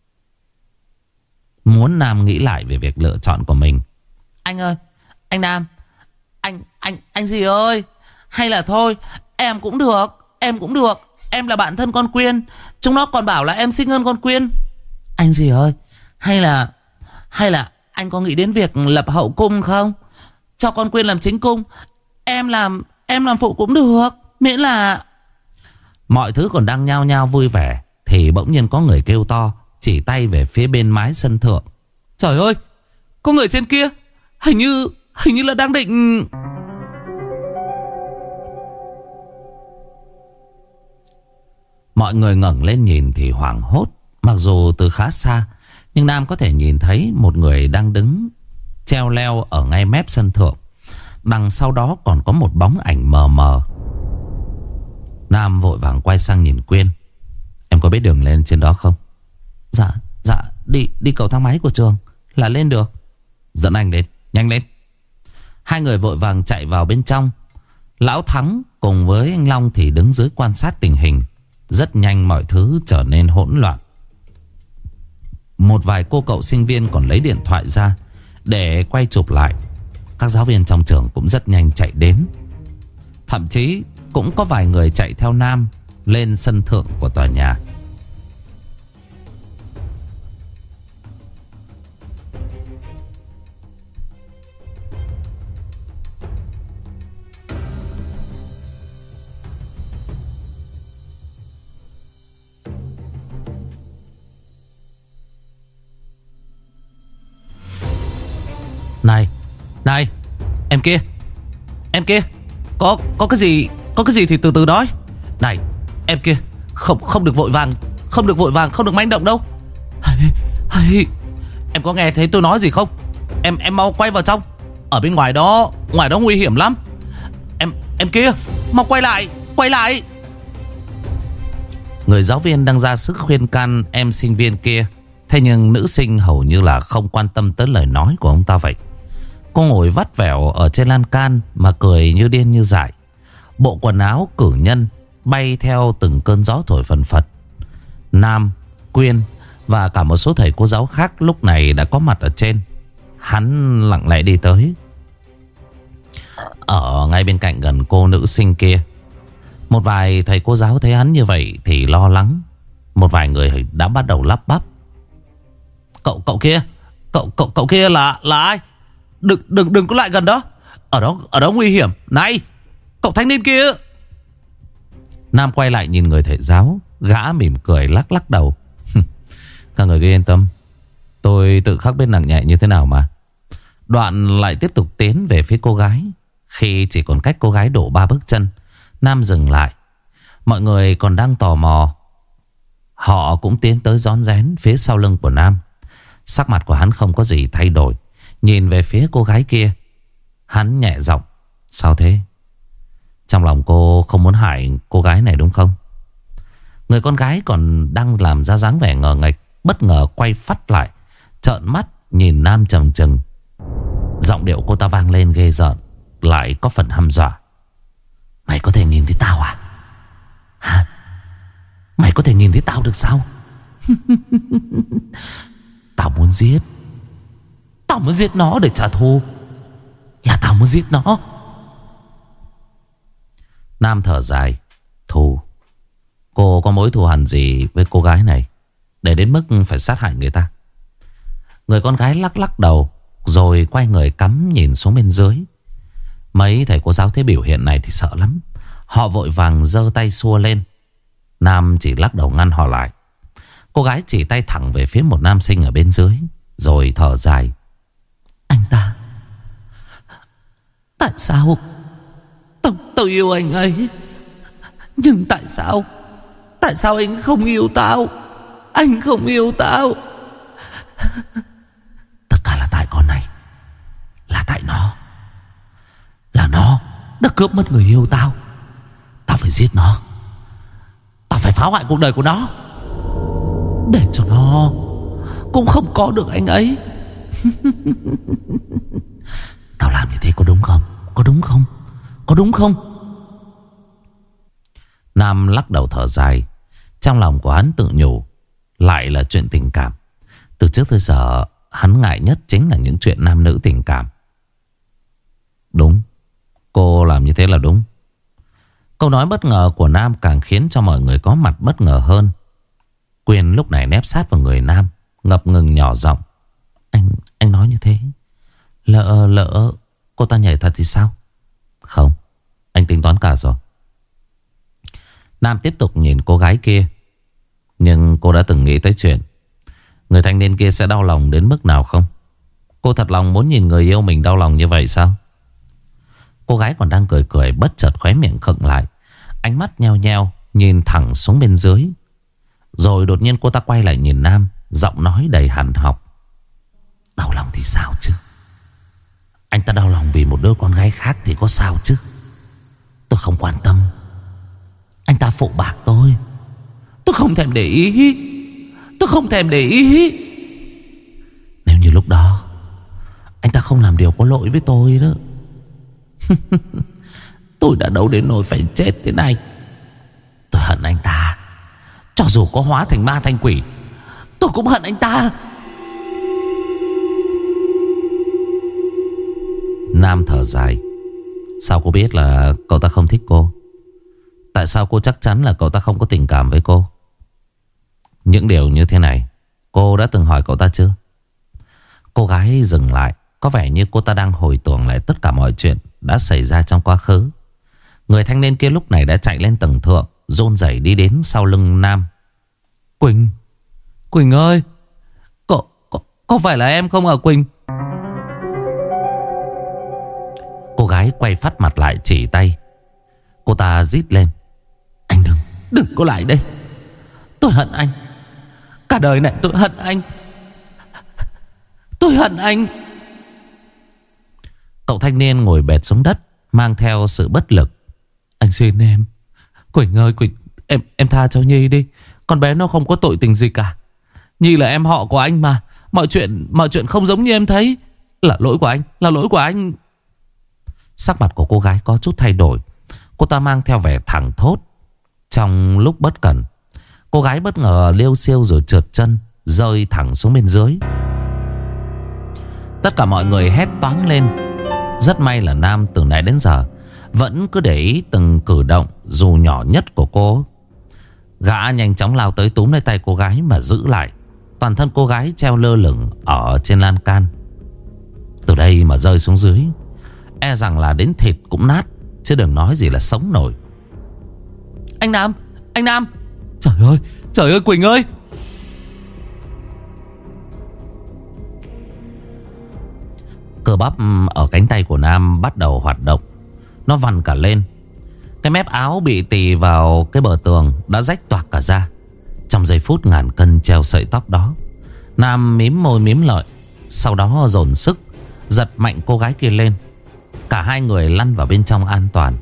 muốn Nam nghĩ lại về việc lựa chọn của mình. Anh ơi, anh Nam, Anh, anh, anh gì ơi, hay là thôi, em cũng được, em cũng được. Em là bạn thân con Quyên, chúng nó còn bảo là em xinh hơn con Quyên. Anh gì ơi, hay là Hay là anh có nghĩ đến việc lập hậu cung không? Cho con Quyên làm chính cung, Em làm Em làm phụ cũng được, miễn là... Mọi thứ còn đang nhao nhao vui vẻ thì bỗng nhiên có người kêu to, chỉ tay về phía bên mái sân thượng. Trời ơi, có người trên kia, Hình như Hình như là đang định... Mọi người ngẩng lên nhìn thì hoảng hốt. Mặc dù từ khá xa, nhưng Nam có thể nhìn thấy một người đang đứng treo leo ở ngay mép sân thượng. Đằng sau đó còn có một bóng ảnh mờ mờ. Nam vội vàng quay sang nhìn Quyên. Em có biết đường lên trên đó không? Dạ, dạ, đi đi cầu thang máy của trường là lên được. Dẫn anh lên, nhanh lên. Hai người vội vàng chạy vào bên trong. Lão Thắng cùng với anh Long thì đứng dưới quan sát tình hình. Rất nhanh mọi thứ trở nên hỗn loạn. Một vài cô cậu sinh viên còn lấy điện thoại ra để quay chụp lại. Các giáo viên trong trường cũng rất nhanh chạy đến. Thậm chí cũng có vài người chạy theo Nam lên sân thượng của tòa nhà. Này, này, em kia, em kia, có có cái gì, có cái gì thì từ từ nói. Này, em kia, không không được vội vàng, không được vội vàng, không được manh động đâu. Hay, hay, em có nghe thấy tôi nói gì không? Em em mau quay vào trong. Ở bên ngoài đó, ngoài đó nguy hiểm lắm. Em em kia, mau quay lại, quay lại. Người giáo viên đang ra sức khuyên can em sinh viên kia. Thế nhưng nữ sinh hầu như là không quan tâm tới lời nói của ông ta vậy. Cô ngồi vắt vẻo ở trên lan can mà cười như điên như dại. Bộ quần áo cử nhân bay theo từng cơn gió thổi phần phật. Nam, Quyên và cả một số thầy cô giáo khác lúc này đã có mặt ở trên. Hắn lặng lẽ đi tới. Ở ngay bên cạnh gần cô nữ sinh kia, một vài thầy cô giáo thấy hắn như vậy thì lo lắng. Một vài người đã bắt đầu lắp bắp. Cậu cậu kia, cậu cậu cậu kia là là ai? Đừng đừng đừng có lại gần đó. Ở đó ở đó nguy hiểm. Này, cậu thanh niên kia. Nam quay lại nhìn người thầy giáo. Gã mỉm cười lắc lắc đầu. Các người cứ yên tâm, Tôi tự khắc biết nặng nhẹ như thế nào mà. Đoạn lại tiếp tục tiến về phía cô gái. Khi chỉ còn cách cô gái đổ ba bước chân, Nam dừng lại. Mọi người còn đang tò mò. Họ cũng tiến tới rón rén phía sau lưng của Nam. Sắc mặt của hắn không có gì thay đổi. Nhìn về phía cô gái kia, hắn nhẹ giọng: sao thế? Trong lòng cô không muốn hại cô gái này đúng không? Người con gái còn đang làm ra dáng vẻ ngờ nghệch, bất ngờ quay phắt lại, trợn mắt nhìn Nam trừng trừng. Giọng điệu cô ta vang lên ghê rợn, lại có phần hăm dọa. Mày có thể nhìn thấy tao à? Hả? Mày có thể nhìn thấy tao được sao? Tao muốn giết. Tao muốn giết nó để trả thù. Là tao muốn giết nó. Nam thở dài. Thù? Cô có mối thù hằn gì với cô gái này để đến mức phải sát hại người ta? Người con gái lắc lắc đầu, rồi quay người cắm nhìn xuống bên dưới. Mấy thầy cô giáo thấy biểu hiện này thì sợ lắm. Họ vội vàng giơ tay xua lên. Nam chỉ lắc đầu ngăn họ lại. Cô gái chỉ tay thẳng về phía một nam sinh ở bên dưới, rồi thở dài. Anh ta. Tại sao? Tao, tao yêu anh ấy. Nhưng tại sao? Tại sao anh không yêu tao? Anh không yêu tao. Tất cả là tại con này. Là tại nó. Là nó đã cướp mất người yêu tao. Tao phải giết nó. Tao phải phá hoại cuộc đời của nó, để cho nó cũng không có được anh ấy. Tao làm như thế có đúng không? Có đúng không? Có đúng không? Nam lắc đầu thở dài. Trong lòng của hắn tự nhủ, lại là chuyện tình cảm. Từ trước tới giờ hắn ngại nhất chính là những chuyện nam nữ tình cảm. Đúng, cô làm như thế là đúng. Câu nói bất ngờ của Nam càng khiến cho mọi người có mặt bất ngờ hơn. Quyên lúc này nép sát vào người Nam, ngập ngừng nhỏ giọng. Anh, anh nói như thế, Lỡ, lỡ cô ta nhảy thật thì sao? Không, anh tính toán cả rồi. Nam tiếp tục nhìn cô gái kia. Nhưng cô đã từng nghĩ tới chuyện người thanh niên kia sẽ đau lòng đến mức nào không? Cô thật lòng muốn nhìn người yêu mình đau lòng như vậy sao? Cô gái còn đang cười cười, bất chợt khóe miệng khựng lại, ánh mắt nheo nheo nhìn thẳng xuống bên dưới. Rồi đột nhiên cô ta quay lại nhìn Nam, giọng nói đầy hằn học. Đau lòng thì sao chứ? Anh ta đau lòng vì một đứa con gái khác thì có sao chứ? Tôi không quan tâm. Anh ta phụ bạc tôi, tôi không thèm để ý. Tôi không thèm để ý. Nếu như lúc đó anh ta không làm điều có lỗi với tôi đó, tôi đã đâu đến nỗi phải chết thế này. Tôi hận anh ta. Cho dù có hóa thành ma thành quỷ, tôi cũng hận anh ta. Nam thở dài. Sao cô biết là cậu ta không thích cô? Tại sao cô chắc chắn là cậu ta không có tình cảm với cô? Những điều như thế này cô đã từng hỏi cậu ta chưa? Cô gái dừng lại, có vẻ như cô ta đang hồi tưởng lại tất cả mọi chuyện đã xảy ra trong quá khứ. Người thanh niên kia lúc này đã chạy lên tầng thượng, run rẩy đi đến sau lưng Nam. Quỳnh, Quỳnh ơi, có, có, có phải là em không hả Quỳnh? Cô gái quay phát mặt lại chỉ tay. Cô ta rít lên. Anh đừng, đừng có lại đây. Tôi hận anh. Cả đời này tôi hận anh. Tôi hận anh. Cậu thanh niên ngồi bệt xuống đất, mang theo sự bất lực. Anh xin em. Quỳnh ơi, Quỳnh, em em tha cho Nhi đi. Con bé nó không có tội tình gì cả. Nhi là em họ của anh mà. Mọi chuyện mọi chuyện không giống như em thấy. Là lỗi của anh, là lỗi của anh. Sắc mặt của cô gái có chút thay đổi. Cô ta mang theo vẻ thẳng thốt. Trong lúc bất cẩn, cô gái bất ngờ liêu xiêu rồi trượt chân, rơi thẳng xuống bên dưới. Tất cả mọi người hét toáng lên. Rất may là Nam từ nãy đến giờ vẫn cứ để ý từng cử động dù nhỏ nhất của cô. Gã nhanh chóng lao tới túm lấy tay cô gái mà giữ lại. Toàn thân cô gái treo lơ lửng ở trên lan can. Từ đây mà rơi xuống dưới, e rằng là đến thịt cũng nát, chứ đừng nói gì là sống nổi. Anh Nam, anh Nam. Trời ơi, trời ơi Quỳnh ơi. Cơ bắp ở cánh tay của Nam bắt đầu hoạt động. Nó vằn cả lên. Cái mép áo bị tì vào cái bờ tường đã rách toạc cả ra. Trong giây phút ngàn cân treo sợi tóc đó, Nam mím môi mím lợi, sau đó dồn sức giật mạnh cô gái kia lên. Cả hai người lăn vào bên trong an toàn.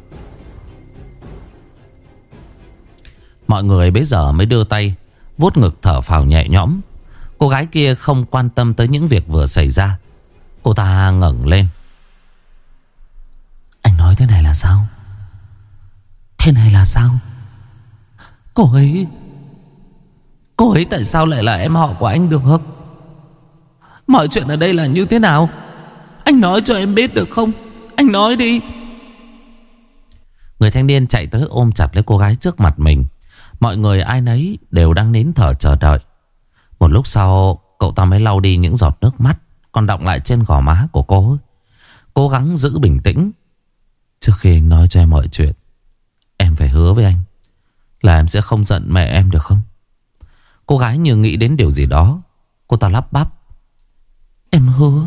Mọi người bấy giờ mới đưa tay vuốt ngực thở phào nhẹ nhõm. Cô gái kia không quan tâm tới những việc vừa xảy ra. Cô ta ngẩng lên. Anh nói thế này là sao? Thế này là sao? Cô ấy Cô ấy tại sao lại là em họ của anh được? Mọi chuyện ở đây là như thế nào? Anh nói cho em biết được không? Anh nói đi. Người thanh niên chạy tới ôm chặt lấy cô gái trước mặt mình. Mọi người ai nấy đều đang nín thở chờ đợi. Một lúc sau, cậu ta mới lau đi những giọt nước mắt còn đọng lại trên gò má của cô. Cố gắng giữ bình tĩnh. Trước khi anh nói cho em mọi chuyện, em phải hứa với anh là em sẽ không giận mẹ em được không? Cô gái như nghĩ đến điều gì đó. Cô ta lắp bắp. Em hứa.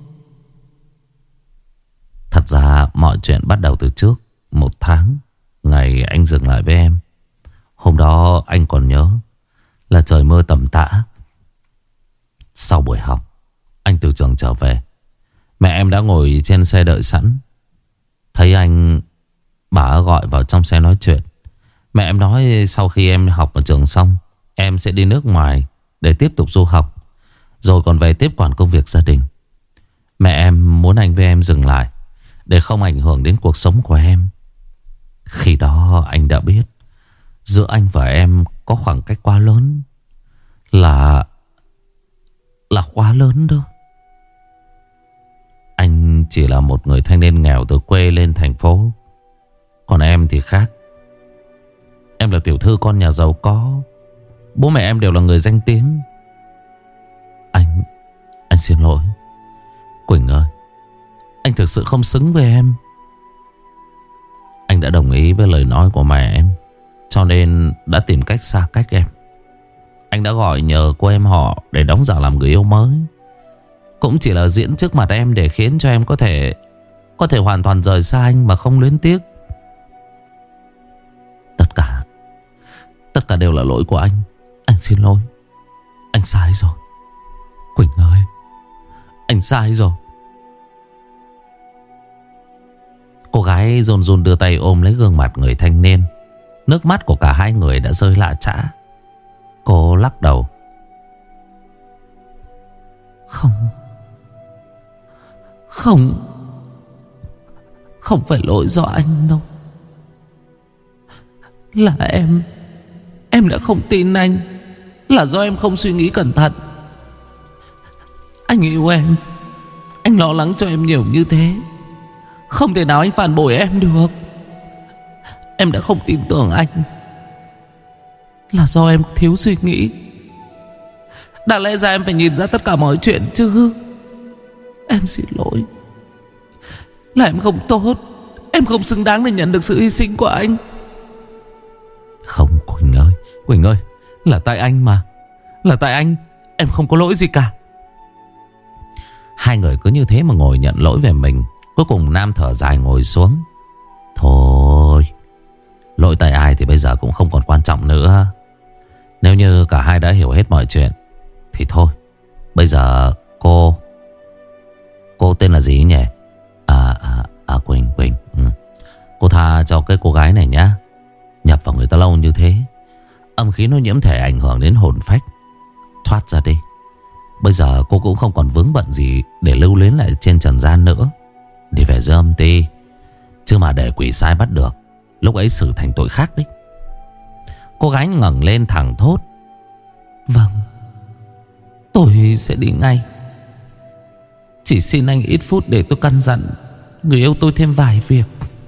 Thật ra mọi chuyện bắt đầu từ trước một tháng, ngày anh dừng lại với em. Hôm đó anh còn nhớ là trời mưa tầm tã. Sau buổi học, anh từ trường trở về. Mẹ em đã ngồi trên xe đợi sẵn. Thấy anh, bà gọi vào trong xe nói chuyện. Mẹ em nói sau khi em học ở trường xong, em sẽ đi nước ngoài để tiếp tục du học, rồi còn về tiếp quản công việc gia đình. Mẹ em muốn anh với em dừng lại để không ảnh hưởng đến cuộc sống của em. Khi đó anh đã biết giữa anh và em có khoảng cách quá lớn. Là Là quá lớn đó. Anh chỉ là một người thanh niên nghèo từ quê lên thành phố. Còn em thì khác. Em là tiểu thư con nhà giàu có. Bố mẹ em đều là người danh tiếng. Anh Anh xin lỗi Quỳnh ơi. Anh thực sự không xứng với em. Anh đã đồng ý với lời nói của mẹ em, cho nên đã tìm cách xa cách em. Anh đã gọi nhờ cô em họ để đóng giả làm người yêu mới. Cũng chỉ là diễn trước mặt em để khiến cho em có thể Có thể hoàn toàn rời xa anh mà không luyến tiếc. Tất cả Tất cả đều là lỗi của anh. Anh xin lỗi. Anh sai rồi Quỳnh ơi. Anh sai rồi. Cô gái run run đưa tay ôm lấy gương mặt người thanh niên. Nước mắt của cả hai người đã rơi lạ chã. Cô lắc đầu. Không Không Không phải lỗi do anh đâu. Là em Em đã không tin anh. Là do em không suy nghĩ cẩn thận. Anh yêu em. Anh lo lắng cho em nhiều như thế. Không thể nào anh phản bội em được. Em đã không tin tưởng anh. Là do em thiếu suy nghĩ. Đáng lẽ ra em phải nhìn ra tất cả mọi chuyện chứ. Em xin lỗi. Là em không tốt. Em không xứng đáng để nhận được sự hy sinh của anh. Không Quỳnh ơi. Quỳnh ơi, là tại anh mà. Là tại anh. Em không có lỗi gì cả. Hai người cứ như thế mà ngồi nhận lỗi về mình. Cuối cùng Nam thở dài ngồi xuống. Thôi, lỗi tại ai thì bây giờ cũng không còn quan trọng nữa. Nếu như cả hai đã hiểu hết mọi chuyện thì thôi. Bây giờ cô Cô tên là gì nhỉ? À, à, à Quỳnh Quỳnh ừ. Cô tha cho cái cô gái này nhá. Nhập vào người ta lâu như thế, âm khí nó nhiễm thể ảnh hưởng đến hồn phách. Thoát ra đi. Bây giờ cô cũng không còn vướng bận gì để lưu luyến lại trên trần gian nữa. Đi về giữa âm ti. Chứ mà để quỷ sai bắt được, lúc ấy xử thành tội khác đấy. Cô gái ngẩng lên thẳng thốt. Vâng, tôi sẽ đi ngay. Chỉ xin anh ít phút để tôi căn dặn người yêu tôi thêm vài việc.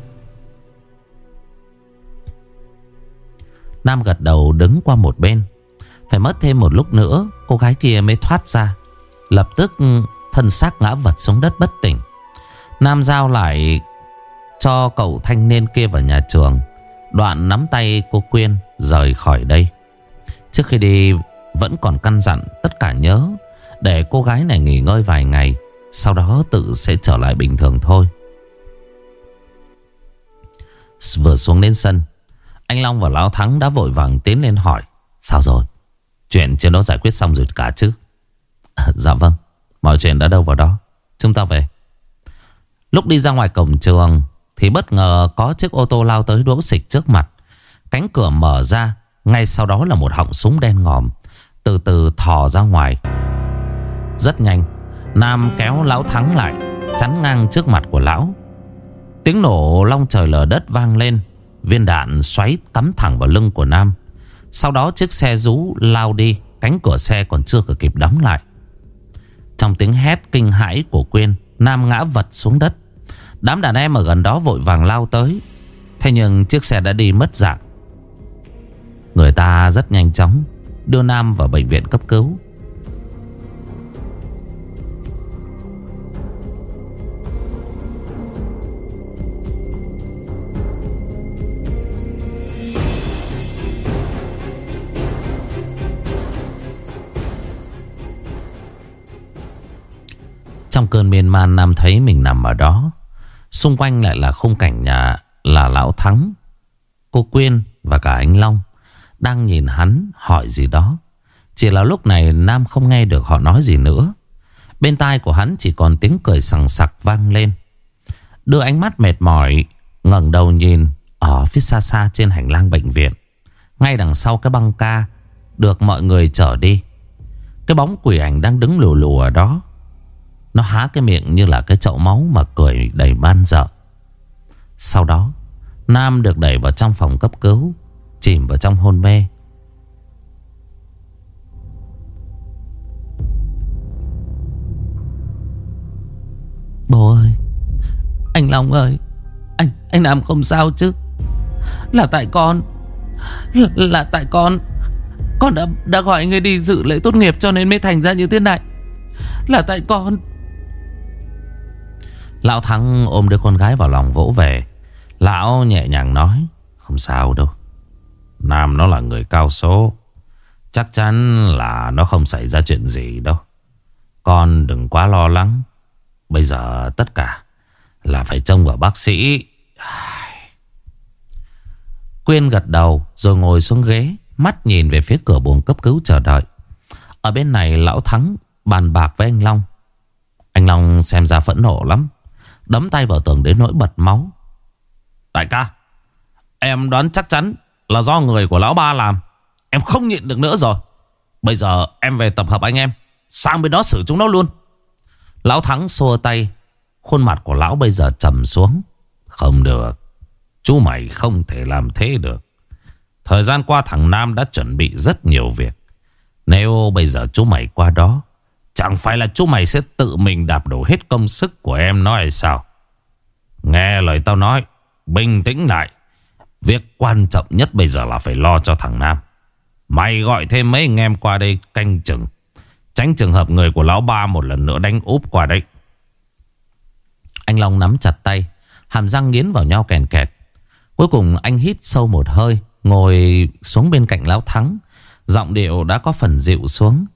Nam gật đầu đứng qua một bên. Phải mất thêm một lúc nữa cô gái kia mới thoát ra. Lập tức thân xác ngã vật xuống đất bất tỉnh. Nam giao lại cho cậu thanh niên kia vào nhà trường. Đoạn nắm tay cô Quyên rời khỏi đây. Trước khi đi vẫn còn căn dặn tất cả nhớ để cô gái này nghỉ ngơi vài ngày, sau đó tự sẽ trở lại bình thường thôi. Vừa xuống đến sân, anh Long và Lão Thắng đã vội vàng tiến lên hỏi: sao rồi? Chuyện trên đó giải quyết xong rồi cả chứ? À, dạ vâng, mọi chuyện đã đâu vào đó, chúng ta về. Lúc đi ra ngoài cổng trường thì bất ngờ có chiếc ô tô lao tới đỗ xịch trước mặt. Cánh cửa mở ra, ngay sau đó là một họng súng đen ngòm từ từ thò ra ngoài. Rất nhanh, Nam kéo Lão Thắng lại, chắn ngang trước mặt của lão. Tiếng nổ long trời lở đất vang lên. Viên đạn xoáy cắm thẳng vào lưng của Nam. Sau đó chiếc xe rú lao đi. Cánh cửa xe còn chưa kịp đóng lại. Trong tiếng hét kinh hãi của Quyên, Nam ngã vật xuống đất. Đám đàn em ở gần đó vội vàng lao tới. Thế nhưng chiếc xe đã đi mất dạng. Người ta rất nhanh chóng đưa Nam vào bệnh viện cấp cứu. Trong cơn miên man, Nam thấy mình nằm ở đó. Xung quanh lại là khung cảnh nhà là Lão Thắng, cô Quyên và cả anh Long đang nhìn hắn hỏi gì đó. Chỉ là lúc này Nam không nghe được họ nói gì nữa. Bên tai của hắn chỉ còn tiếng cười sằng sặc vang lên. Đưa ánh mắt mệt mỏi ngẩng đầu nhìn ở phía xa xa trên hành lang bệnh viện, ngay đằng sau cái băng ca được mọi người chở đi. Cái bóng quỷ ảnh đang đứng lù lù ở đó. Nó há cái miệng như là cái chậu máu mà cười đầy man dợ. Sau đó Nam được đẩy vào trong phòng cấp cứu, chìm vào trong hôn mê. Bố ơi, anh Long ơi, Anh anh Nam không sao chứ? Là tại con Là, là tại con Con đã, đã gọi người đi dự lễ tốt nghiệp cho nên mới thành ra như thế này. Là tại con. Lão Thắng ôm đứa con gái vào lòng vỗ về. Lão nhẹ nhàng nói: không sao đâu, Nam nó là người cao số, chắc chắn là nó không xảy ra chuyện gì đâu. Con đừng quá lo lắng. Bây giờ tất cả là phải trông vào bác sĩ. Quyên gật đầu rồi ngồi xuống ghế, mắt nhìn về phía cửa buồng cấp cứu chờ đợi. Ở bên này Lão Thắng bàn bạc với anh Long. Anh Long xem ra phẫn nộ lắm, đấm tay vào tường đến nỗi bật máu. Đại ca, em đoán chắc chắn là do người của lão ba làm. Em không nhịn được nữa rồi. Bây giờ em về tập hợp anh em sang bên đó xử chúng nó luôn. Lão Thắng xua tay. Khuôn mặt của lão bây giờ trầm xuống. Không được, chú mày không thể làm thế được. Thời gian qua thằng Nam đã chuẩn bị rất nhiều việc. Nếu bây giờ chú mày qua đó, chẳng phải là chú mày sẽ tự mình đạp đổ hết công sức của em nó hay sao? Nghe lời tao nói, bình tĩnh lại. Việc quan trọng nhất bây giờ là phải lo cho thằng Nam. Mày gọi thêm mấy anh em qua đây canh chừng, tránh trường hợp người của lão ba một lần nữa đánh úp qua đây. Anh Long nắm chặt tay, hàm răng nghiến vào nhau kèn kẹt. Cuối cùng anh hít sâu một hơi, ngồi xuống bên cạnh Lão Thắng. Giọng điệu đã có phần dịu xuống.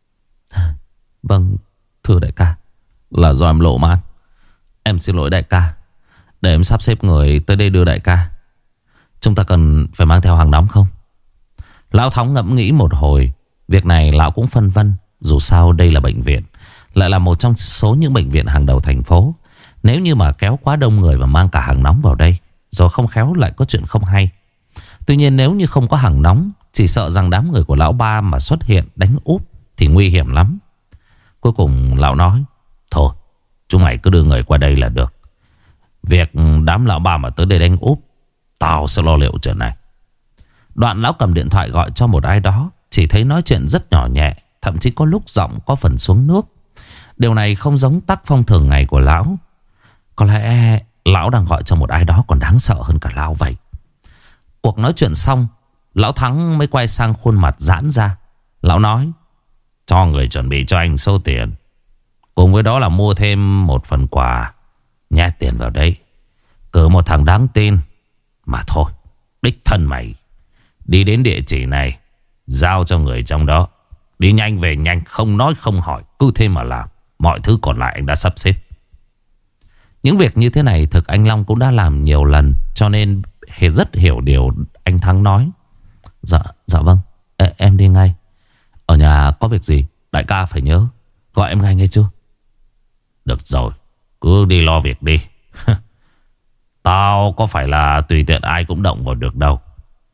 Vâng, thưa đại ca, là do em lộ man. Em xin lỗi đại ca. Để em sắp xếp người tới đây đưa đại ca. Chúng ta cần phải mang theo hàng nóng không? Lão Thắng ngẫm nghĩ một hồi. Việc này lão cũng phân vân. Dù sao đây là bệnh viện, lại là một trong số những bệnh viện hàng đầu thành phố. Nếu như mà kéo quá đông người và mang cả hàng nóng vào đây, rồi không khéo lại có chuyện không hay. Tuy nhiên nếu như không có hàng nóng, chỉ sợ rằng đám người của lão ba mà xuất hiện đánh úp thì nguy hiểm lắm. Cuối cùng lão nói: thôi, chúng mày cứ đưa người qua đây là được. Việc đám lão ba mà tới đây đánh úp, tao sẽ lo liệu chuyện này. Đoạn lão cầm điện thoại gọi cho một ai đó. Chỉ thấy nói chuyện rất nhỏ nhẹ, thậm chí có lúc giọng có phần xuống nước. Điều này không giống tác phong thường ngày của lão. Có lẽ lão đang gọi cho một ai đó còn đáng sợ hơn cả lão vậy. Cuộc nói chuyện xong, Lão Thắng mới quay sang khuôn mặt giãn ra. Lão nói: cho người chuẩn bị cho anh số tiền, cùng với đó là mua thêm một phần quà. Nhét tiền vào đây, cử một thằng đáng tin. Mà thôi, đích thân mày đi đến địa chỉ này, giao cho người trong đó. Đi nhanh về nhanh, không nói không hỏi, cứ thế mà làm. Mọi thứ còn lại anh đã sắp xếp. Những việc như thế này thực anh Long cũng đã làm nhiều lần, cho nên rất hiểu điều anh Thắng nói. Dạ, dạ vâng, e, em đi ngay. Ở nhà có việc gì đại ca phải nhớ gọi em ngay nghe chưa? Được rồi, cứ đi lo việc đi. Tao có phải là tùy tiện ai cũng động vào được đâu.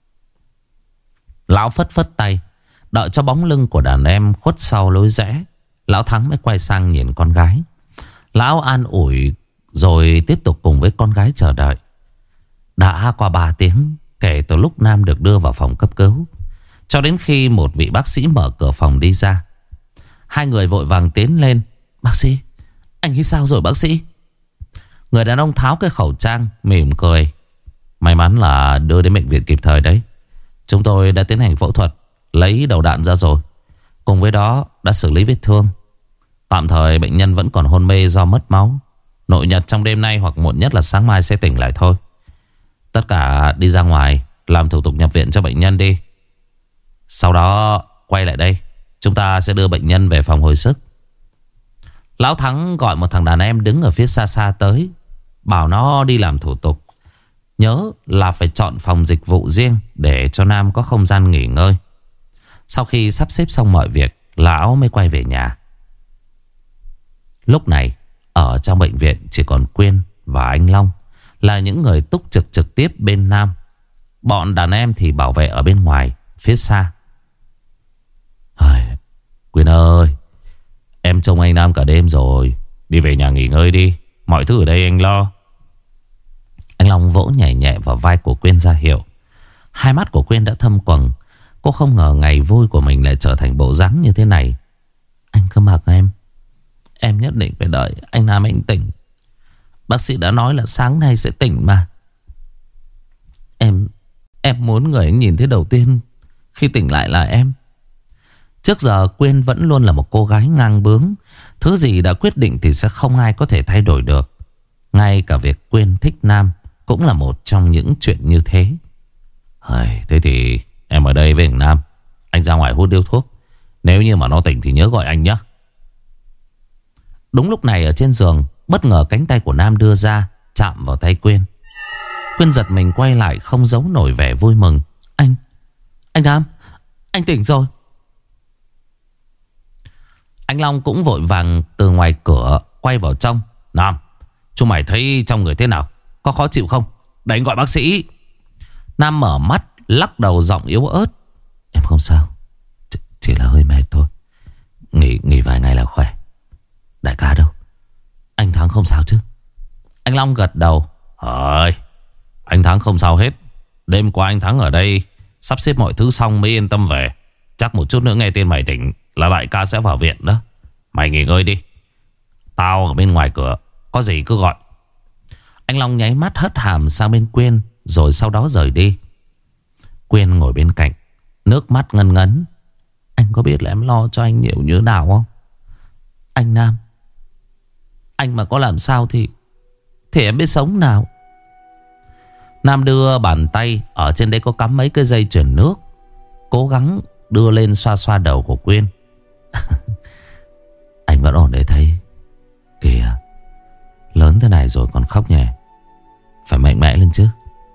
Lão phất phất tay, đợi cho bóng lưng của đàn em khuất sau lối rẽ, Lão Thắng mới quay sang nhìn con gái. Lão an ủi rồi tiếp tục cùng với con gái chờ đợi. Đã qua ba tiếng kể từ lúc Nam được đưa vào phòng cấp cứu, cho đến khi một vị bác sĩ mở cửa phòng đi ra. Hai người vội vàng tiến lên. Bác sĩ, anh ấy sao rồi bác sĩ? Người đàn ông tháo cái khẩu trang, mỉm cười. May mắn là đưa đến bệnh viện kịp thời đấy. Chúng tôi đã tiến hành phẫu thuật, lấy đầu đạn ra rồi. Cùng với đó đã xử lý vết thương. Tạm thời bệnh nhân vẫn còn hôn mê do mất máu. Nội nhật trong đêm nay hoặc muộn nhất là sáng mai sẽ tỉnh lại thôi. Tất cả đi ra ngoài làm thủ tục nhập viện cho bệnh nhân đi. Sau đó quay lại đây, chúng ta sẽ đưa bệnh nhân về phòng hồi sức. Lão Thắng gọi một thằng đàn em đứng ở phía xa xa tới, bảo nó đi làm thủ tục. Nhớ là phải chọn phòng dịch vụ riêng để cho Nam có không gian nghỉ ngơi. Sau khi sắp xếp xong mọi việc, lão mới quay về nhà. Lúc này ở trong bệnh viện chỉ còn Quyên và anh Long là những người túc trực trực tiếp bên Nam. Bọn đàn em thì bảo vệ ở bên ngoài phía xa. Quyên ơi, em trông anh Nam cả đêm rồi, đi về nhà nghỉ ngơi đi, mọi thứ ở đây anh lo. Anh Long vỗ nhẹ nhẹ vào vai của Quyên ra hiệu. Hai mắt của Quyên đã thâm quầng. Cô không ngờ ngày vui của mình lại trở thành bộ dáng như thế này. Anh cứ mặc em, em nhất định phải đợi anh Nam anh tỉnh. Bác sĩ đã nói là sáng nay sẽ tỉnh mà. Em Em muốn người anh nhìn thấy đầu tiên khi tỉnh lại là em. Trước giờ Quyên vẫn luôn là một cô gái ngang bướng. Thứ gì đã quyết định thì sẽ không ai có thể thay đổi được. Ngay cả việc Quyên thích Nam cũng là một trong những chuyện như thế. Hời, thế thì em ở đây với thằng Nam, anh ra ngoài hút điếu thuốc. Nếu như mà nó tỉnh thì nhớ gọi anh nhé. Đúng lúc này ở trên giường, bất ngờ cánh tay của Nam đưa ra, chạm vào tay Quyên. Quyên giật mình quay lại, không giấu nổi vẻ vui mừng. Anh, anh Nam, anh tỉnh rồi. Anh Long cũng vội vàng từ ngoài cửa quay vào trong. Nam, chúng mày thấy trong người thế nào? Có khó chịu không? Để anh gọi bác sĩ. Nam mở mắt, lắc đầu giọng yếu ớt. Em không sao, Ch chỉ là hơi mệt thôi. Nghỉ, nghỉ vài ngày là khỏe. Đại ca đâu? Anh Thắng không sao chứ? Anh Long gật đầu. Ơi, anh Thắng không sao hết. Đêm qua anh Thắng ở đây sắp xếp mọi thứ xong mới yên tâm về. Chắc một chút nữa nghe tin mày tỉnh là đại ca sẽ vào viện đó. Mày nghỉ ngơi đi, tao ở bên ngoài cửa, có gì cứ gọi. Anh Long nháy mắt hất hàm sang bên Quyên, rồi sau đó rời đi. Quyên ngồi bên cạnh, nước mắt ngân ngấn. Anh có biết là em lo cho anh nhiều như nào không? Anh Nam, anh mà có làm sao thì Thì em biết sống nào. Nam đưa bàn tay, ở trên đấy có cắm mấy cái dây chuyền nước, cố gắng đưa lên xoa xoa đầu của Quyên. Anh vẫn ổn đấy thấy. Kìa, lớn thế này rồi còn khóc nhè. Phải mạnh mẽ lên chứ.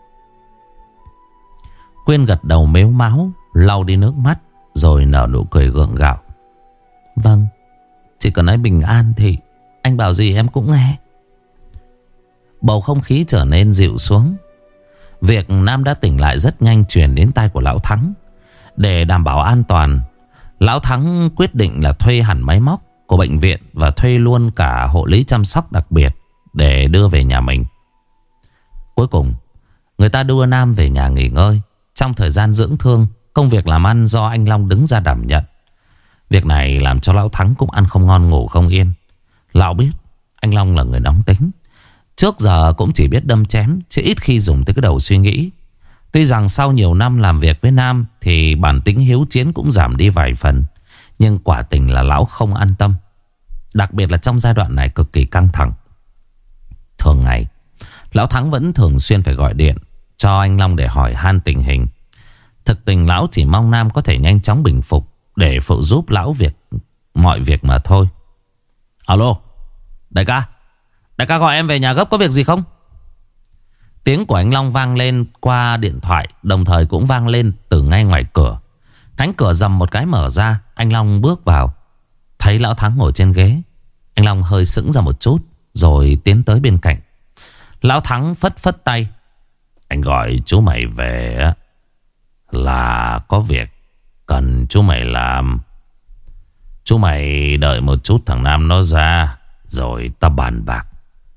Quyên gật đầu mếu máo, lau đi nước mắt, rồi nở nụ cười gượng gạo. Vâng, chỉ cần anh bình an thì anh bảo gì em cũng nghe. Bầu không khí trở nên dịu xuống. Việc Nam đã tỉnh lại rất nhanh truyền đến tai của Lão Thắng. Để đảm bảo an toàn, Lão Thắng quyết định là thuê hẳn máy móc của bệnh viện và thuê luôn cả hộ lý chăm sóc đặc biệt để đưa về nhà mình. Cuối cùng, người ta đưa Nam về nhà nghỉ ngơi. Trong thời gian dưỡng thương, công việc làm ăn do anh Long đứng ra đảm nhận. Việc này làm cho Lão Thắng cũng ăn không ngon ngủ không yên. Lão biết anh Long là người nóng tính, trước giờ cũng chỉ biết đâm chém, chứ ít khi dùng tới cái đầu suy nghĩ. Tuy rằng sau nhiều năm làm việc với Nam thì bản tính hiếu chiến cũng giảm đi vài phần, nhưng quả tình là Lão không an tâm. Đặc biệt là trong giai đoạn này cực kỳ căng thẳng. Thường ngày, Lão Thắng vẫn thường xuyên phải gọi điện cho anh Long để hỏi han tình hình. Thực tình Lão chỉ mong Nam có thể nhanh chóng bình phục để phụ giúp Lão việc mọi việc mà thôi. Alo, đại ca. Đại ca gọi em về nhà gấp, có việc gì không? Tiếng của anh Long vang lên qua điện thoại, đồng thời cũng vang lên từ ngay ngoài cửa. Cánh cửa rầm một cái mở ra. Anh Long bước vào, thấy Lão Thắng ngồi trên ghế. Anh Long hơi sững ra một chút, rồi tiến tới bên cạnh. Lão Thắng phất phất tay. Anh gọi chú mày về là có việc cần chú mày làm. Chú mày đợi một chút thằng Nam nó ra, rồi ta bàn bạc.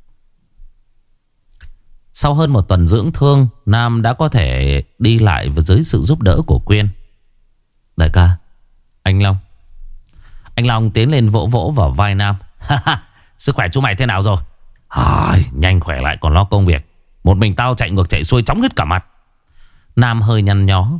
Sau hơn một tuần dưỡng thương, Nam đã có thể đi lại với dưới sự giúp đỡ của Quyên. Đại ca, anh Long. Anh Long tiến lên vỗ vỗ vào vai Nam. Sức khỏe chú mày thế nào rồi? À, nhanh khỏe lại còn lo công việc. Một mình tao chạy ngược chạy xuôi chóng hết cả mặt. Nam hơi nhăn nhó.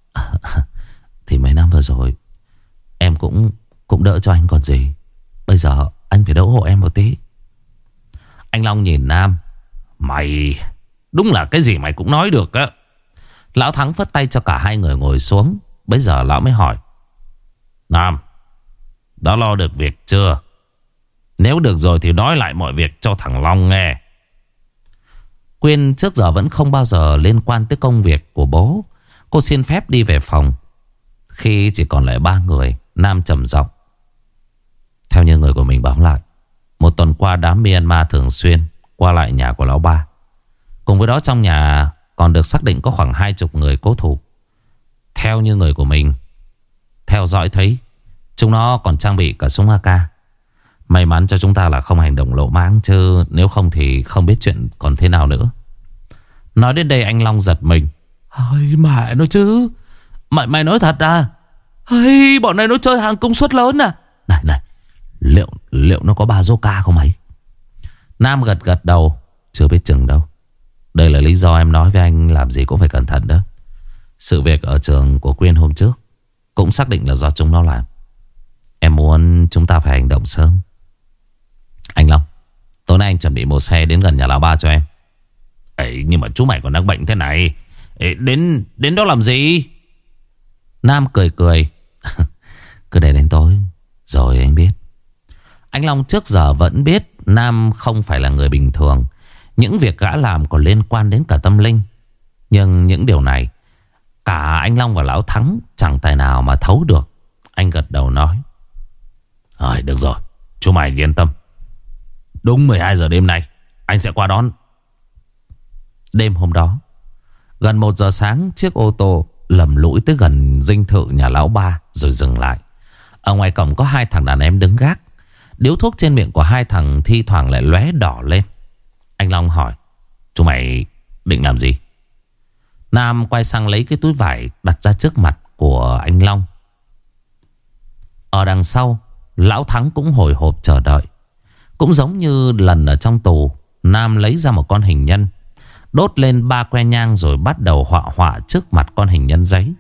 Thì mấy năm vừa rồi em cũng cũng đỡ cho anh còn gì. Bây giờ anh phải đỡ hộ em một tí. Anh Long nhìn Nam. Mày đúng là cái gì mày cũng nói được á. Lão Thắng phất tay cho cả hai người ngồi xuống. Bây giờ lão mới hỏi. Nam, đã lo được việc chưa? Nếu được rồi thì nói lại mọi việc cho thằng Long nghe. Quyên trước giờ vẫn không bao giờ liên quan tới công việc của bố. Cô xin phép đi về phòng. Khi chỉ còn lại ba người, Nam trầm giọng. Theo như người của mình báo lại, một tuần qua đám Myanmar thường xuyên qua lại nhà của lão ba. Cùng với đó trong nhà còn được xác định có khoảng hai chục người cố thủ. Theo như người của mình theo dõi thấy, chúng nó còn trang bị cả súng a ca. May mắn cho chúng ta là không hành động lỗ mãng, chứ nếu không thì không biết chuyện còn thế nào nữa. Nói đến đây anh Long giật mình. Ôi mẹ nói chứ. Mày, mày nói thật à? Ây, bọn này nó chơi hàng công suất lớn à? Này này, liệu liệu nó có bazooka không mày? Nam gật gật đầu. Chưa biết chừng đâu. Đây là lý do em nói với anh làm gì cũng phải cẩn thận đó. Sự việc ở trường của Quyên hôm trước cũng xác định là do chúng nó làm. Em muốn chúng ta phải hành động sớm. Anh Long, tối nay anh chuẩn bị một xe đến gần nhà lão ba cho em. Ấy, nhưng mà chú mày còn đang bệnh thế này. Ê, đến đến đó làm gì? Nam cười cười. Cứ để đến tối rồi anh biết. Anh Long trước giờ vẫn biết Nam không phải là người bình thường. Những việc gã làm còn liên quan đến cả tâm linh. Nhưng những điều này cả anh Long và Lão Thắng chẳng tài nào mà thấu được. Anh gật đầu nói. Rồi được rồi, chú mày yên tâm. Đúng mười hai giờ đêm nay anh sẽ qua đón. Đêm hôm đó, gần một giờ sáng, chiếc ô tô lầm lũi tới gần dinh thự nhà lão ba rồi dừng lại. Ở ngoài cổng có hai thằng đàn em đứng gác. Điếu thuốc trên miệng của hai thằng thi thoảng lại lóe đỏ lên. Anh Long hỏi. Chú mày định làm gì? Nam quay sang lấy cái túi vải đặt ra trước mặt của anh Long. Ở đằng sau, Lão Thắng cũng hồi hộp chờ đợi. Cũng giống như lần ở trong tù, Nam lấy ra một con hình nhân, đốt lên ba que nhang rồi bắt đầu họa họa trước mặt con hình nhân giấy.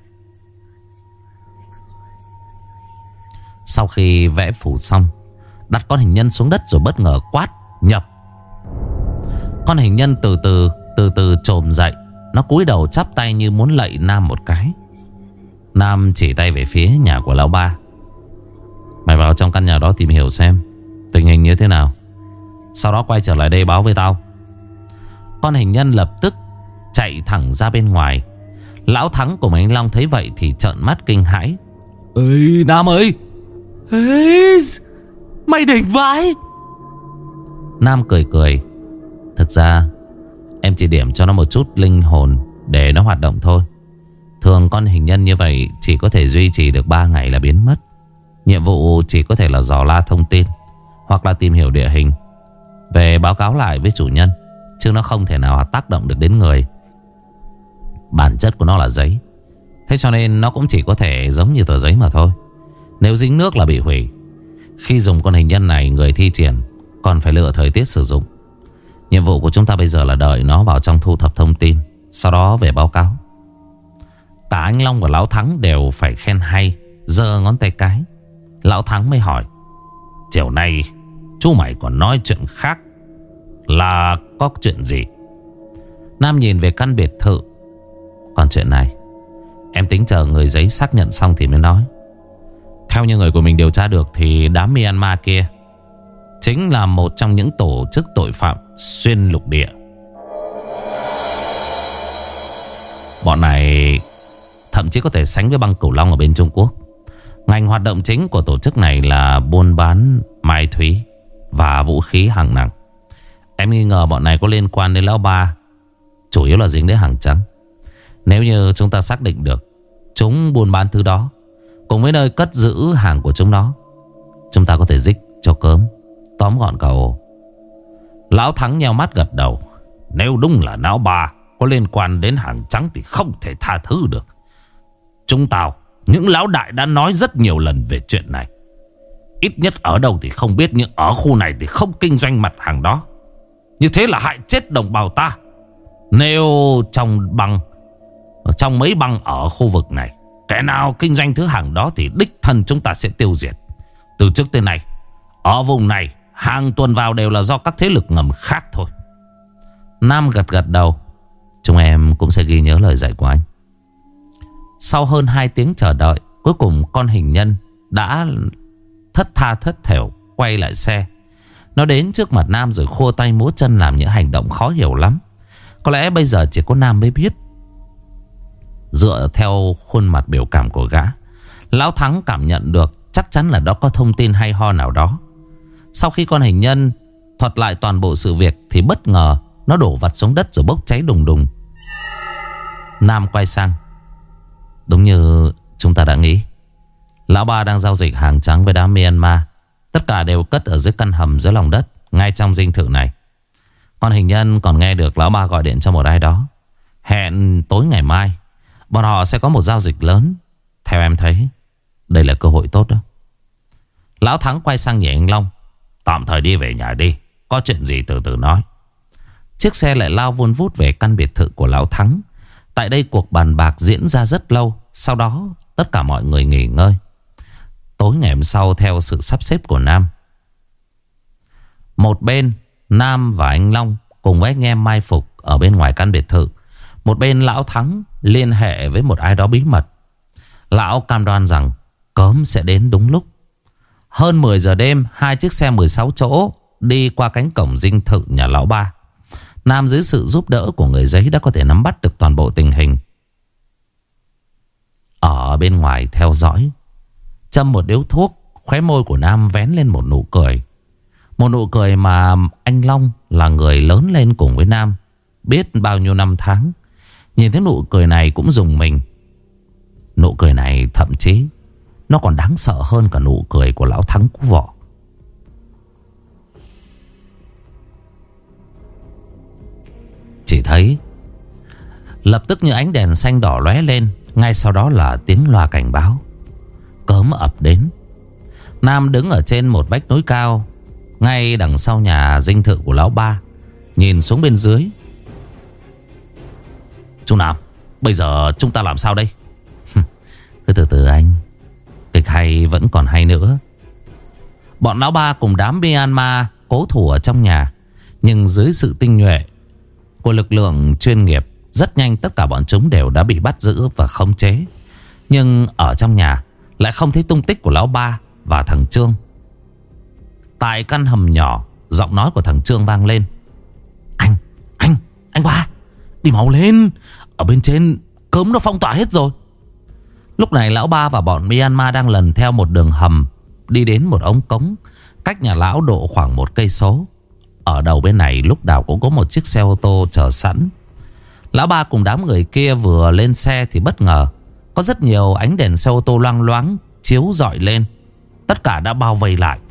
Sau khi vẽ phủ xong, đặt con hình nhân xuống đất rồi bất ngờ quát nhập. Con hình nhân từ từ từ từ trồm dậy. Nó cúi đầu chắp tay như muốn lạy Nam một cái. Nam chỉ tay về phía nhà của lão ba. Mày vào trong căn nhà đó tìm hiểu xem tình hình như thế nào, sau đó quay trở lại đây báo với tao. Con hình nhân lập tức chạy thẳng ra bên ngoài. Lão Thắng cùng anh Long thấy vậy thì trợn mắt kinh hãi. Ê Nam ơi, ê, mày đỉnh vãi. Nam cười cười. Thực ra em chỉ điểm cho nó một chút linh hồn để nó hoạt động thôi. Thường con hình nhân như vậy chỉ có thể duy trì được ba ngày là biến mất. Nhiệm vụ chỉ có thể là dò la thông tin hoặc là tìm hiểu địa hình, về báo cáo lại với chủ nhân, chứ nó không thể nào tác động được đến người. Bản chất của nó là giấy, thế cho nên nó cũng chỉ có thể giống như tờ giấy mà thôi. Nếu dính nước là bị hủy. Khi dùng con hình nhân này, người thi triển còn phải lựa thời tiết sử dụng. Nhiệm vụ của chúng ta bây giờ là đợi nó vào trong thu thập thông tin, sau đó về báo cáo. Cả anh Long và Lão Thắng đều phải khen hay, giơ ngón tay cái. Lão Thắng mới hỏi. Chiều nay chú mày còn nói chuyện khác, là có chuyện gì? Nam nhìn về căn biệt thự. Còn chuyện này em tính chờ người giấy xác nhận xong thì mới nói. Theo như người của mình điều tra được thì đám Myanmar kia chính là một trong những tổ chức tội phạm xuyên lục địa. Bọn này thậm chí có thể sánh với băng Cửu Long ở bên Trung Quốc. Ngành hoạt động chính của tổ chức này là buôn bán mai thúy và vũ khí hạng nặng. Em nghi ngờ bọn này có liên quan đến lão ba, chủ yếu là dính đến hàng trắng. Nếu như chúng ta xác định được chúng buôn bán thứ đó cùng với nơi cất giữ hàng của chúng nó, chúng ta có thể dích cho cớm, tóm gọn cậu. Lão Thắng nheo mắt gật đầu. Nếu đúng là lão ba có liên quan đến hàng trắng thì không thể tha thứ được. Chúng tao, những lão đại đã nói rất nhiều lần về chuyện này. Ít nhất ở đâu thì không biết, nhưng ở khu này thì không kinh doanh mặt hàng đó. Như thế là hại chết đồng bào ta. Nếu trong băng, trong mấy băng ở khu vực này, kẻ nào kinh doanh thứ hàng đó thì đích thân chúng ta sẽ tiêu diệt. Từ trước tới nay, ở vùng này hàng tuần vào đều là do các thế lực ngầm khác thôi. Nam gật gật đầu. Chúng em cũng sẽ ghi nhớ lời dạy của anh. Sau hơn hai tiếng chờ đợi, cuối cùng con hình nhân đã thất tha thất thểu quay lại xe. Nó đến trước mặt Nam rồi khua tay múa chân làm những hành động khó hiểu lắm. Có lẽ bây giờ chỉ có Nam mới biết. Dựa theo khuôn mặt biểu cảm của gã, Lão Thắng cảm nhận được chắc chắn là đó có thông tin hay ho nào đó. Sau khi con hình nhân thuật lại toàn bộ sự việc thì bất ngờ nó đổ vật xuống đất rồi bốc cháy đùng đùng. Nam quay sang. Đúng như chúng ta đã nghĩ, lão ba đang giao dịch hàng trắng với đám Myanmar. Tất cả đều cất ở dưới căn hầm dưới lòng đất, ngay trong dinh thự này. Con hình nhân còn nghe được lão ba gọi điện cho một ai đó, hẹn tối ngày mai bọn họ sẽ có một giao dịch lớn. Theo em thấy, đây là cơ hội tốt đó. Lão Thắng quay sang nhìn anh Long. Tạm thời đi về nhà đi, có chuyện gì từ từ nói. Chiếc xe lại lao vun vút về căn biệt thự của Lão Thắng. Tại đây cuộc bàn bạc diễn ra rất lâu. Sau đó tất cả mọi người nghỉ ngơi. Tối ngày hôm sau, theo sự sắp xếp của Nam, một bên Nam và anh Long cùng với anh em mai phục ở bên ngoài căn biệt thự. Một bên Lão Thắng liên hệ với một ai đó bí mật. Lão cam đoan rằng cớm sẽ đến đúng lúc. Hơn mười giờ đêm, hai chiếc xe mười sáu chỗ đi qua cánh cổng dinh thự nhà lão ba. Nam dưới sự giúp đỡ của người giấy đã có thể nắm bắt được toàn bộ tình hình. Ở bên ngoài theo dõi, châm một điếu thuốc, khóe môi của Nam vén lên một nụ cười. Một nụ cười mà anh Long là người lớn lên cùng với Nam biết bao nhiêu năm tháng. Nhìn thấy nụ cười này cũng rùng mình. Nụ cười này thậm chí nó còn đáng sợ hơn cả nụ cười của Lão Thắng Cú Vọ. Chỉ thấy lập tức như ánh đèn xanh đỏ lóe lên. Ngay sau đó là tiếng loa cảnh báo. Cớm ập đến. Nam đứng ở trên một vách núi cao ngay đằng sau nhà dinh thự của lão ba, nhìn xuống bên dưới. Chú Nam, bây giờ chúng ta làm sao đây? Cứ từ từ anh, kịch hay vẫn còn hay nữa. Bọn lão ba cùng đám Myanmar cố thủ ở trong nhà, nhưng dưới sự tinh nhuệ của lực lượng chuyên nghiệp, rất nhanh tất cả bọn chúng đều đã bị bắt giữ và khống chế. Nhưng ở trong nhà lại không thấy tung tích của lão ba và thằng Trương. Tại căn hầm nhỏ, giọng nói của thằng Trương vang lên. Anh, anh, anh ba, đi mau lên. Ở bên trên cớm nó phong tỏa hết rồi. Lúc này lão ba và bọn Myanmar đang lần theo một đường hầm đi đến một ống cống cách nhà lão độ khoảng một cây số. Ở đầu bên này lúc nào cũng có một chiếc xe ô tô chờ sẵn. Lão ba cùng đám người kia vừa lên xe thì bất ngờ có rất nhiều ánh đèn xe ô tô loang loáng chiếu rọi lên. Tất cả đã bao vây lại.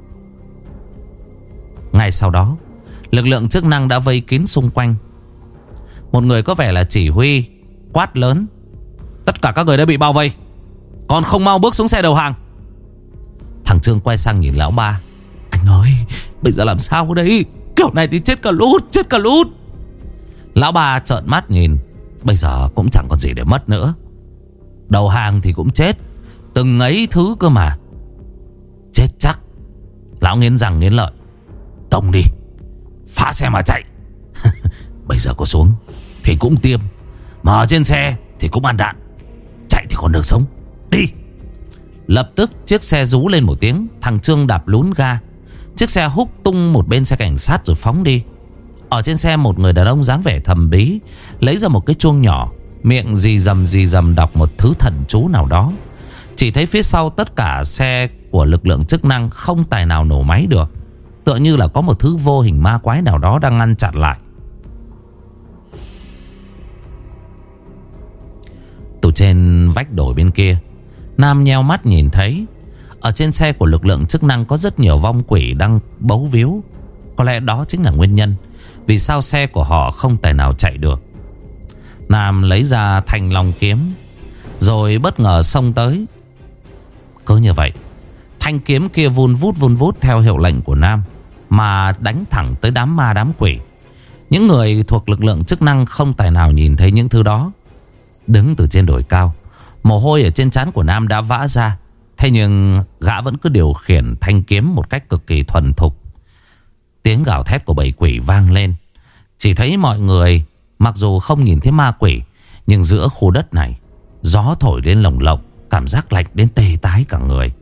Ngay sau đó, lực lượng chức năng đã vây kín xung quanh. Một người có vẻ là chỉ huy quát lớn. Tất cả các người đã bị bao vây, còn không mau bước xuống xe đầu hàng. Thằng Trương quay sang nhìn lão ba. Anh ơi, bây giờ làm sao đây? Kiểu này thì chết cả lút, chết cả lút. Lão ba trợn mắt nhìn. Bây giờ cũng chẳng còn gì để mất nữa. Đầu hàng thì cũng chết, từng ấy thứ cơ mà. Chết chắc. Lão nghiến răng nghiến lợi. Tông đi, phá xe mà chạy. Bây giờ có xuống thì cũng tiêm, mà ở trên xe thì cũng ăn đạn. Chạy thì còn được sống. Đi. Lập tức chiếc xe rú lên một tiếng. Thằng Trương đạp lún ga. Chiếc xe húc tung một bên xe cảnh sát rồi phóng đi. Ở trên xe một người đàn ông dáng vẻ thầm bí lấy ra một cái chuông nhỏ, miệng rì rầm rì rầm đọc một thứ thần chú nào đó. Chỉ thấy phía sau tất cả xe của lực lượng chức năng không tài nào nổ máy được, tựa như là có một thứ vô hình ma quái nào đó đang ngăn chặn lại. Từ trên vách đồi bên kia, Nam nheo mắt nhìn thấy ở trên xe của lực lượng chức năng có rất nhiều vong quỷ đang bấu víu. Có lẽ đó chính là nguyên nhân vì sao xe của họ không tài nào chạy được. Nam lấy ra thanh long kiếm rồi bất ngờ xông tới. Cứ như vậy, thanh kiếm kia vun vút vun vút theo hiệu lệnh của Nam mà đánh thẳng tới đám ma đám quỷ. Những người thuộc lực lượng chức năng không tài nào nhìn thấy những thứ đó. Đứng từ trên đồi cao, mồ hôi ở trên trán của Nam đã vã ra. Thế nhưng gã vẫn cứ điều khiển thanh kiếm một cách cực kỳ thuần thục. Tiếng gào thét của bầy quỷ vang lên. Chỉ thấy mọi người mặc dù không nhìn thấy ma quỷ, nhưng giữa khu đất này gió thổi lên lồng lộng, cảm giác lạnh đến tê tái cả người.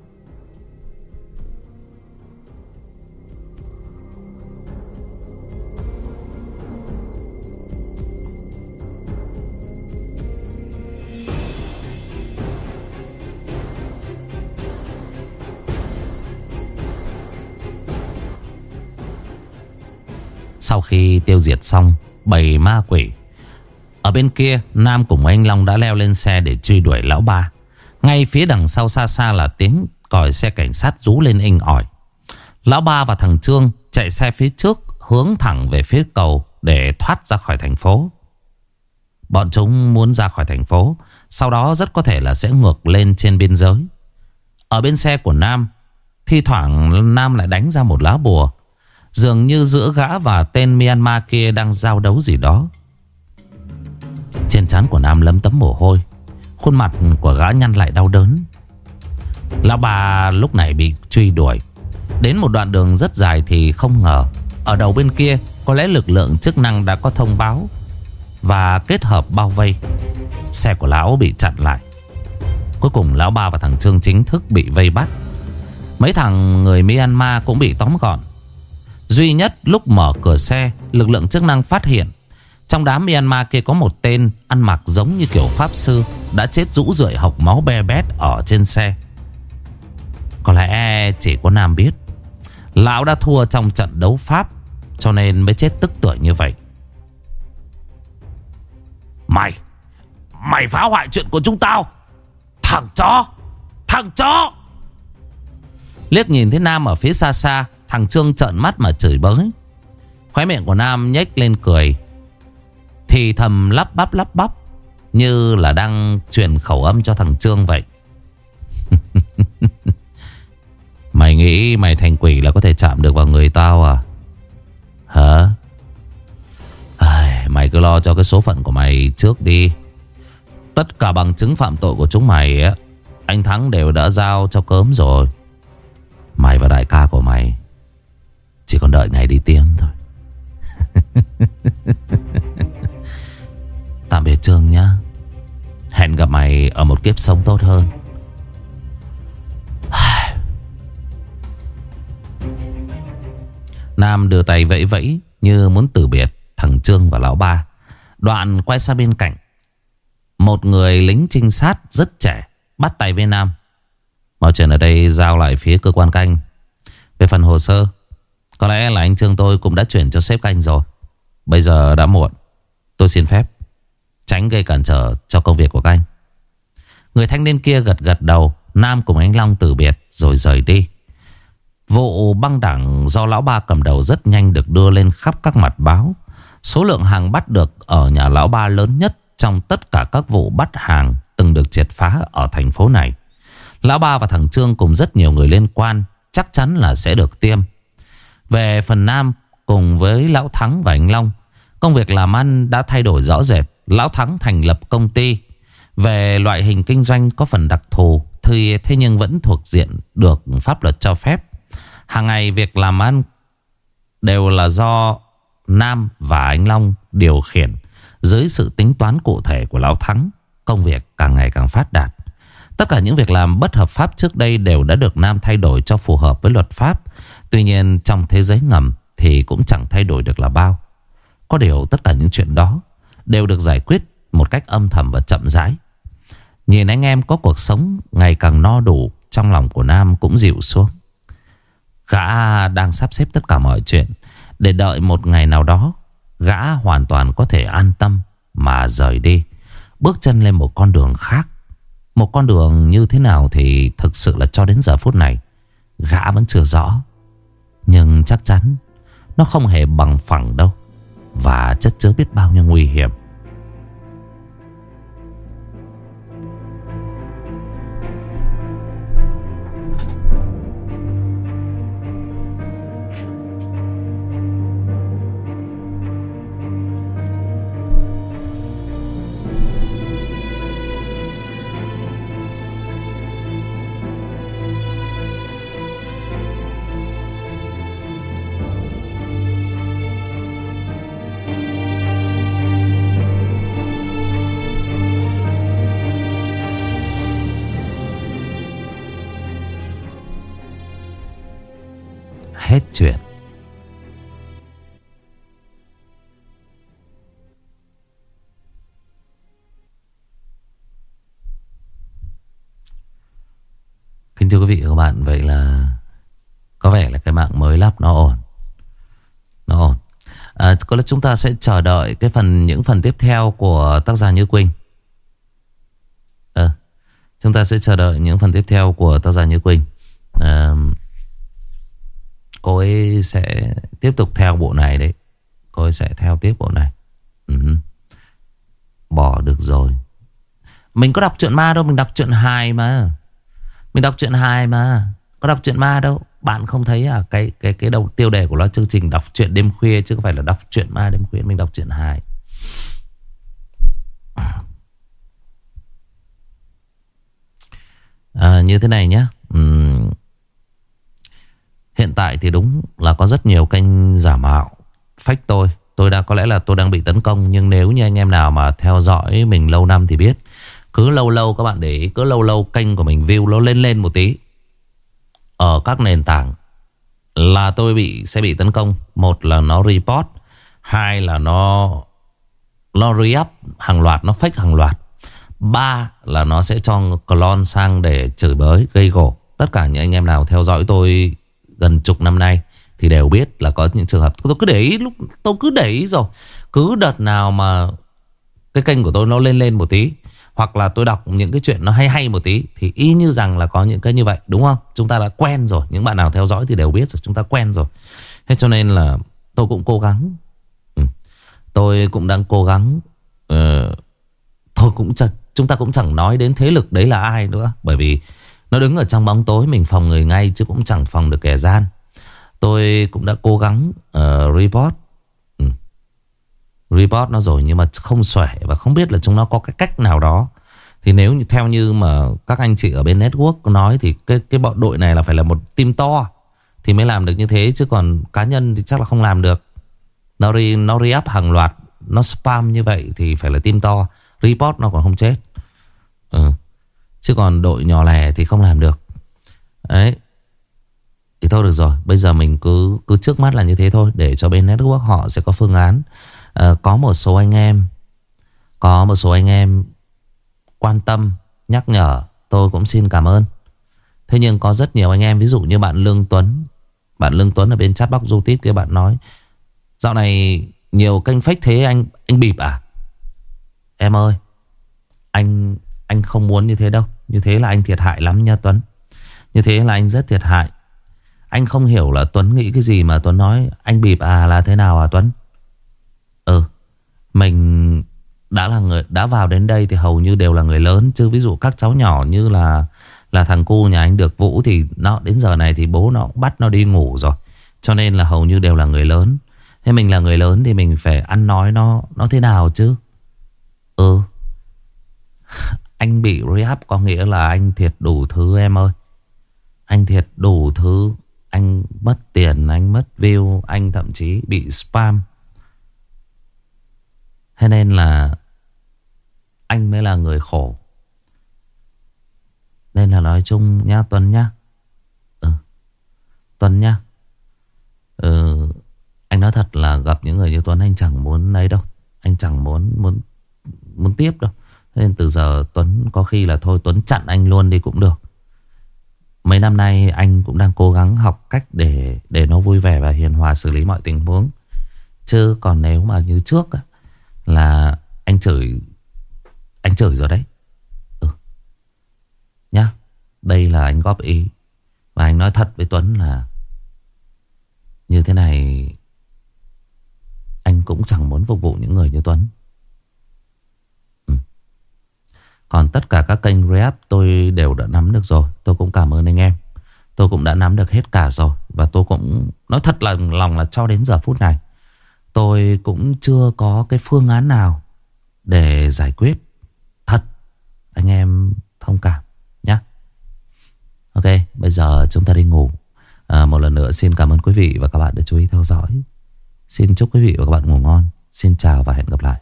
Sau khi tiêu diệt xong bầy ma quỷ, ở bên kia Nam cùng anh Long đã leo lên xe để truy đuổi lão ba. Ngay phía đằng sau xa xa là tiếng còi xe cảnh sát rú lên inh ỏi. Lão ba và thằng Trương chạy xe phía trước, hướng thẳng về phía cầu để thoát ra khỏi thành phố. Bọn chúng muốn ra khỏi thành phố, sau đó rất có thể là sẽ ngược lên trên biên giới. Ở bên xe của Nam, thi thoảng Nam lại đánh ra một lá bùa, dường như giữa gã và tên Myanmar kia đang giao đấu gì đó. Trên trán của Nam lấm tấm mồ hôi, khuôn mặt của gã nhăn lại đau đớn. Lão bà lúc này bị truy đuổi đến một đoạn đường rất dài thì không ngờ ở đầu bên kia có lẽ lực lượng chức năng đã có thông báo và kết hợp bao vây. Xe của lão bị chặn lại. Cuối cùng lão ba và thằng Trương chính thức bị vây bắt. Mấy thằng người Myanmar cũng bị tóm gọn. Duy nhất lúc mở cửa xe, lực lượng chức năng phát hiện trong đám Myanmar kia có một tên ăn mặc giống như kiểu pháp sư đã chết rũ rượi hộc máu be bét ở trên xe. Có lẽ chỉ có Nam biết lão đã thua trong trận đấu pháp, cho nên mới chết tức tưởi như vậy. Mày Mày phá hoại chuyện của chúng tao, thằng chó, thằng chó. Liếc nhìn thấy Nam ở phía xa xa, thằng Trương trợn mắt mà chửi bới. Khóe miệng của Nam nhếch lên cười, thì thầm lắp bắp lắp bắp như là đang truyền khẩu âm cho thằng Trương vậy. Mày nghĩ mày thành quỷ là có thể chạm được vào người tao à? Hả? À, mày cứ lo cho cái số phận của mày trước đi. Tất cả bằng chứng phạm tội của chúng mày á, anh Thắng đều đã giao cho cớm rồi. Mày và đại ca của mày chỉ còn đợi ngày đi tiêm thôi. Tạm biệt Trương nhá. Hẹn gặp mày ở một kiếp sống tốt hơn. Nam đưa tay vẫy vẫy như muốn từ biệt thằng Trương và lão ba. Đoạn quay sang bên cạnh, một người lính trinh sát rất trẻ bắt tay với Nam. Mọi chuyện ở đây giao lại phía cơ quan canh. Về phần hồ sơ, có lẽ là anh Trương tôi cũng đã chuyển cho sếp canh rồi. Bây giờ đã muộn, tôi xin phép, tránh gây cản trở cho công việc của canh. Người thanh niên kia gật gật đầu. Nam cùng anh Long từ biệt rồi rời đi. Vụ băng đảng do lão ba cầm đầu rất nhanh được đưa lên khắp các mặt báo. Số lượng hàng bắt được ở nhà lão ba lớn nhất trong tất cả các vụ bắt hàng từng được triệt phá ở thành phố này. Lão ba và thằng Trương cùng rất nhiều người liên quan chắc chắn là sẽ được tiêm. Về phần Nam cùng với lão Thắng và anh Long, công việc làm ăn đã thay đổi rõ rệt. Lão Thắng thành lập công ty về loại hình kinh doanh có phần đặc thù, thì thế nhưng vẫn thuộc diện được pháp luật cho phép. Hàng ngày việc làm ăn đều là do Nam và anh Long điều khiển dưới sự tính toán cụ thể của lão Thắng. Công việc càng ngày càng phát đạt. Tất cả những việc làm bất hợp pháp trước đây đều đã được Nam thay đổi cho phù hợp với luật pháp. Tuy nhiên trong thế giới ngầm thì cũng chẳng thay đổi được là bao. Có điều tất cả những chuyện đó đều được giải quyết một cách âm thầm và chậm rãi. Nhìn anh em có cuộc sống ngày càng no đủ, trong lòng của Nam cũng dịu xuống. Gã đang sắp xếp tất cả mọi chuyện để đợi một ngày nào đó gã hoàn toàn có thể an tâm mà rời đi, bước chân lên một con đường khác. Một con đường như thế nào thì thực sự là cho đến giờ phút này gã vẫn chưa rõ. Nhưng chắc chắn nó không hề bằng phẳng đâu, và chất chứa biết bao nhiêu nguy hiểm. Hết chuyện. Kính thưa quý vị và các bạn, vậy là có vẻ là cái mạng mới lắp nó ổn. Nó ổn. À, có lẽ chúng ta sẽ chờ đợi cái phần những phần tiếp theo của tác giả Như Quỳnh. À, chúng ta sẽ chờ đợi những phần tiếp theo của tác giả Như Quỳnh. À, cô ấy sẽ tiếp tục theo bộ này đấy. Cô ấy sẽ theo tiếp bộ này. uh-huh. Bỏ được rồi. Mình có đọc truyện ma đâu, mình đọc truyện hài mà. Mình đọc truyện hài mà. Có đọc truyện ma đâu. Bạn không thấy à, cái cái cái đầu tiêu đề của nó chương trình đọc truyện đêm khuya, chứ không phải là đọc truyện ma đêm khuya. Mình đọc truyện hài. à, Như thế này nhé. uhm. Hiện tại thì đúng là có rất nhiều kênh giả mạo fake tôi. Tôi đã có lẽ là tôi đang bị tấn công. Nhưng nếu như anh em nào mà theo dõi mình lâu năm thì biết, cứ lâu lâu các bạn để ý, cứ lâu lâu kênh của mình view nó lên lên một tí ở các nền tảng là tôi bị sẽ bị tấn công. Một là nó report, hai là nó nó re-up hàng loạt, nó fake hàng loạt. Ba là nó sẽ cho clone sang để chửi bới, gây gổ. Tất cả những anh em nào theo dõi tôi gần chục năm nay thì đều biết là có những trường hợp tôi cứ để ý, lúc tôi cứ để ý rồi. Cứ đợt nào mà cái kênh của tôi nó lên lên một tí, hoặc là tôi đọc những cái chuyện nó hay hay một tí, thì y như rằng là có những cái như vậy, đúng không? Chúng ta đã quen rồi. Những bạn nào theo dõi thì đều biết rồi, chúng ta quen rồi. Thế cho nên là tôi cũng cố gắng. ừ. Tôi cũng đang cố gắng. uh, Thôi cũng chẳng, chúng ta cũng chẳng nói đến thế lực đấy là ai nữa, bởi vì nó đứng ở trong bóng tối, mình phòng người ngay chứ cũng chẳng phòng được kẻ gian. Tôi cũng đã cố gắng uh, report ừ. Report nó rồi nhưng mà không xuể. Và không biết là chúng nó có cái cách nào đó. Thì nếu như theo như mà các anh chị ở bên network nói, thì cái, cái bọn đội này là phải là một team to thì mới làm được như thế. Chứ còn cá nhân thì chắc là không làm được. Nó re, nó re-up hàng loạt, nó spam như vậy thì phải là team to. Report nó còn không chết. Ừ. Chứ còn đội nhỏ lẻ thì không làm được. Đấy. Thì thôi được rồi. Bây giờ mình cứ cứ trước mắt là như thế thôi. Để cho bên network họ sẽ có phương án. à, Có một số anh em Có một số anh em quan tâm, nhắc nhở, tôi cũng xin cảm ơn. Thế nhưng có rất nhiều anh em, ví dụ như bạn Lương Tuấn. Bạn Lương Tuấn ở bên chat box YouTube kia, bạn nói dạo này nhiều kênh fake thế anh anh bịp à? Em ơi, Anh anh không muốn như thế đâu. Như thế là anh thiệt hại lắm nha Tuấn. Như thế là anh rất thiệt hại. Anh không hiểu là Tuấn nghĩ cái gì mà Tuấn nói anh bịp à là thế nào à Tuấn? Ừ, mình đã là người đã vào đến đây thì hầu như đều là người lớn. Chứ ví dụ các cháu nhỏ như là Là thằng cu nhà anh Được Vũ thì nó đến giờ này thì bố nó bắt nó đi ngủ rồi. Cho nên là hầu như đều là người lớn. Thế mình là người lớn thì mình phải ăn nói nó Nó thế nào chứ. Ừ, anh bị re-up có nghĩa là anh thiệt đủ thứ em ơi. Anh thiệt đủ thứ. Anh mất tiền, anh mất view, anh thậm chí bị spam. Thế nên là anh mới là người khổ. Nên là nói chung nhá Tuấn nhá. Ừ, Tuấn nhá. ừ, anh nói thật là gặp những người như Tuấn anh chẳng muốn ấy đâu. Anh chẳng muốn muốn muốn tiếp đâu. Thế nên từ giờ Tuấn có khi là thôi Tuấn chặn anh luôn đi cũng được. Mấy năm nay anh cũng đang cố gắng học cách để để nó vui vẻ và hiền hòa xử lý mọi tình huống. Chứ còn nếu mà như trước á, là anh chửi anh chửi rồi đấy. Ừ. Nhá, đây là anh góp ý. Và anh nói thật với Tuấn là như thế này anh cũng chẳng muốn phục vụ những người như Tuấn. Ừ. Còn tất cả các kênh rap tôi đều đã nắm được rồi. Tôi cũng cảm ơn anh em. Tôi cũng đã nắm được hết cả rồi. Và tôi cũng nói thật là lòng là cho đến giờ phút này tôi cũng chưa có cái phương án nào để giải quyết. Thật. Anh em thông cảm nhé. Ok, bây giờ chúng ta đi ngủ. à, Một lần nữa xin cảm ơn quý vị và các bạn đã chú ý theo dõi. Xin chúc quý vị và các bạn ngủ ngon. Xin chào và hẹn gặp lại.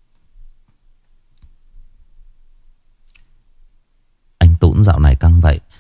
Anh Tũng dạo này căng vậy.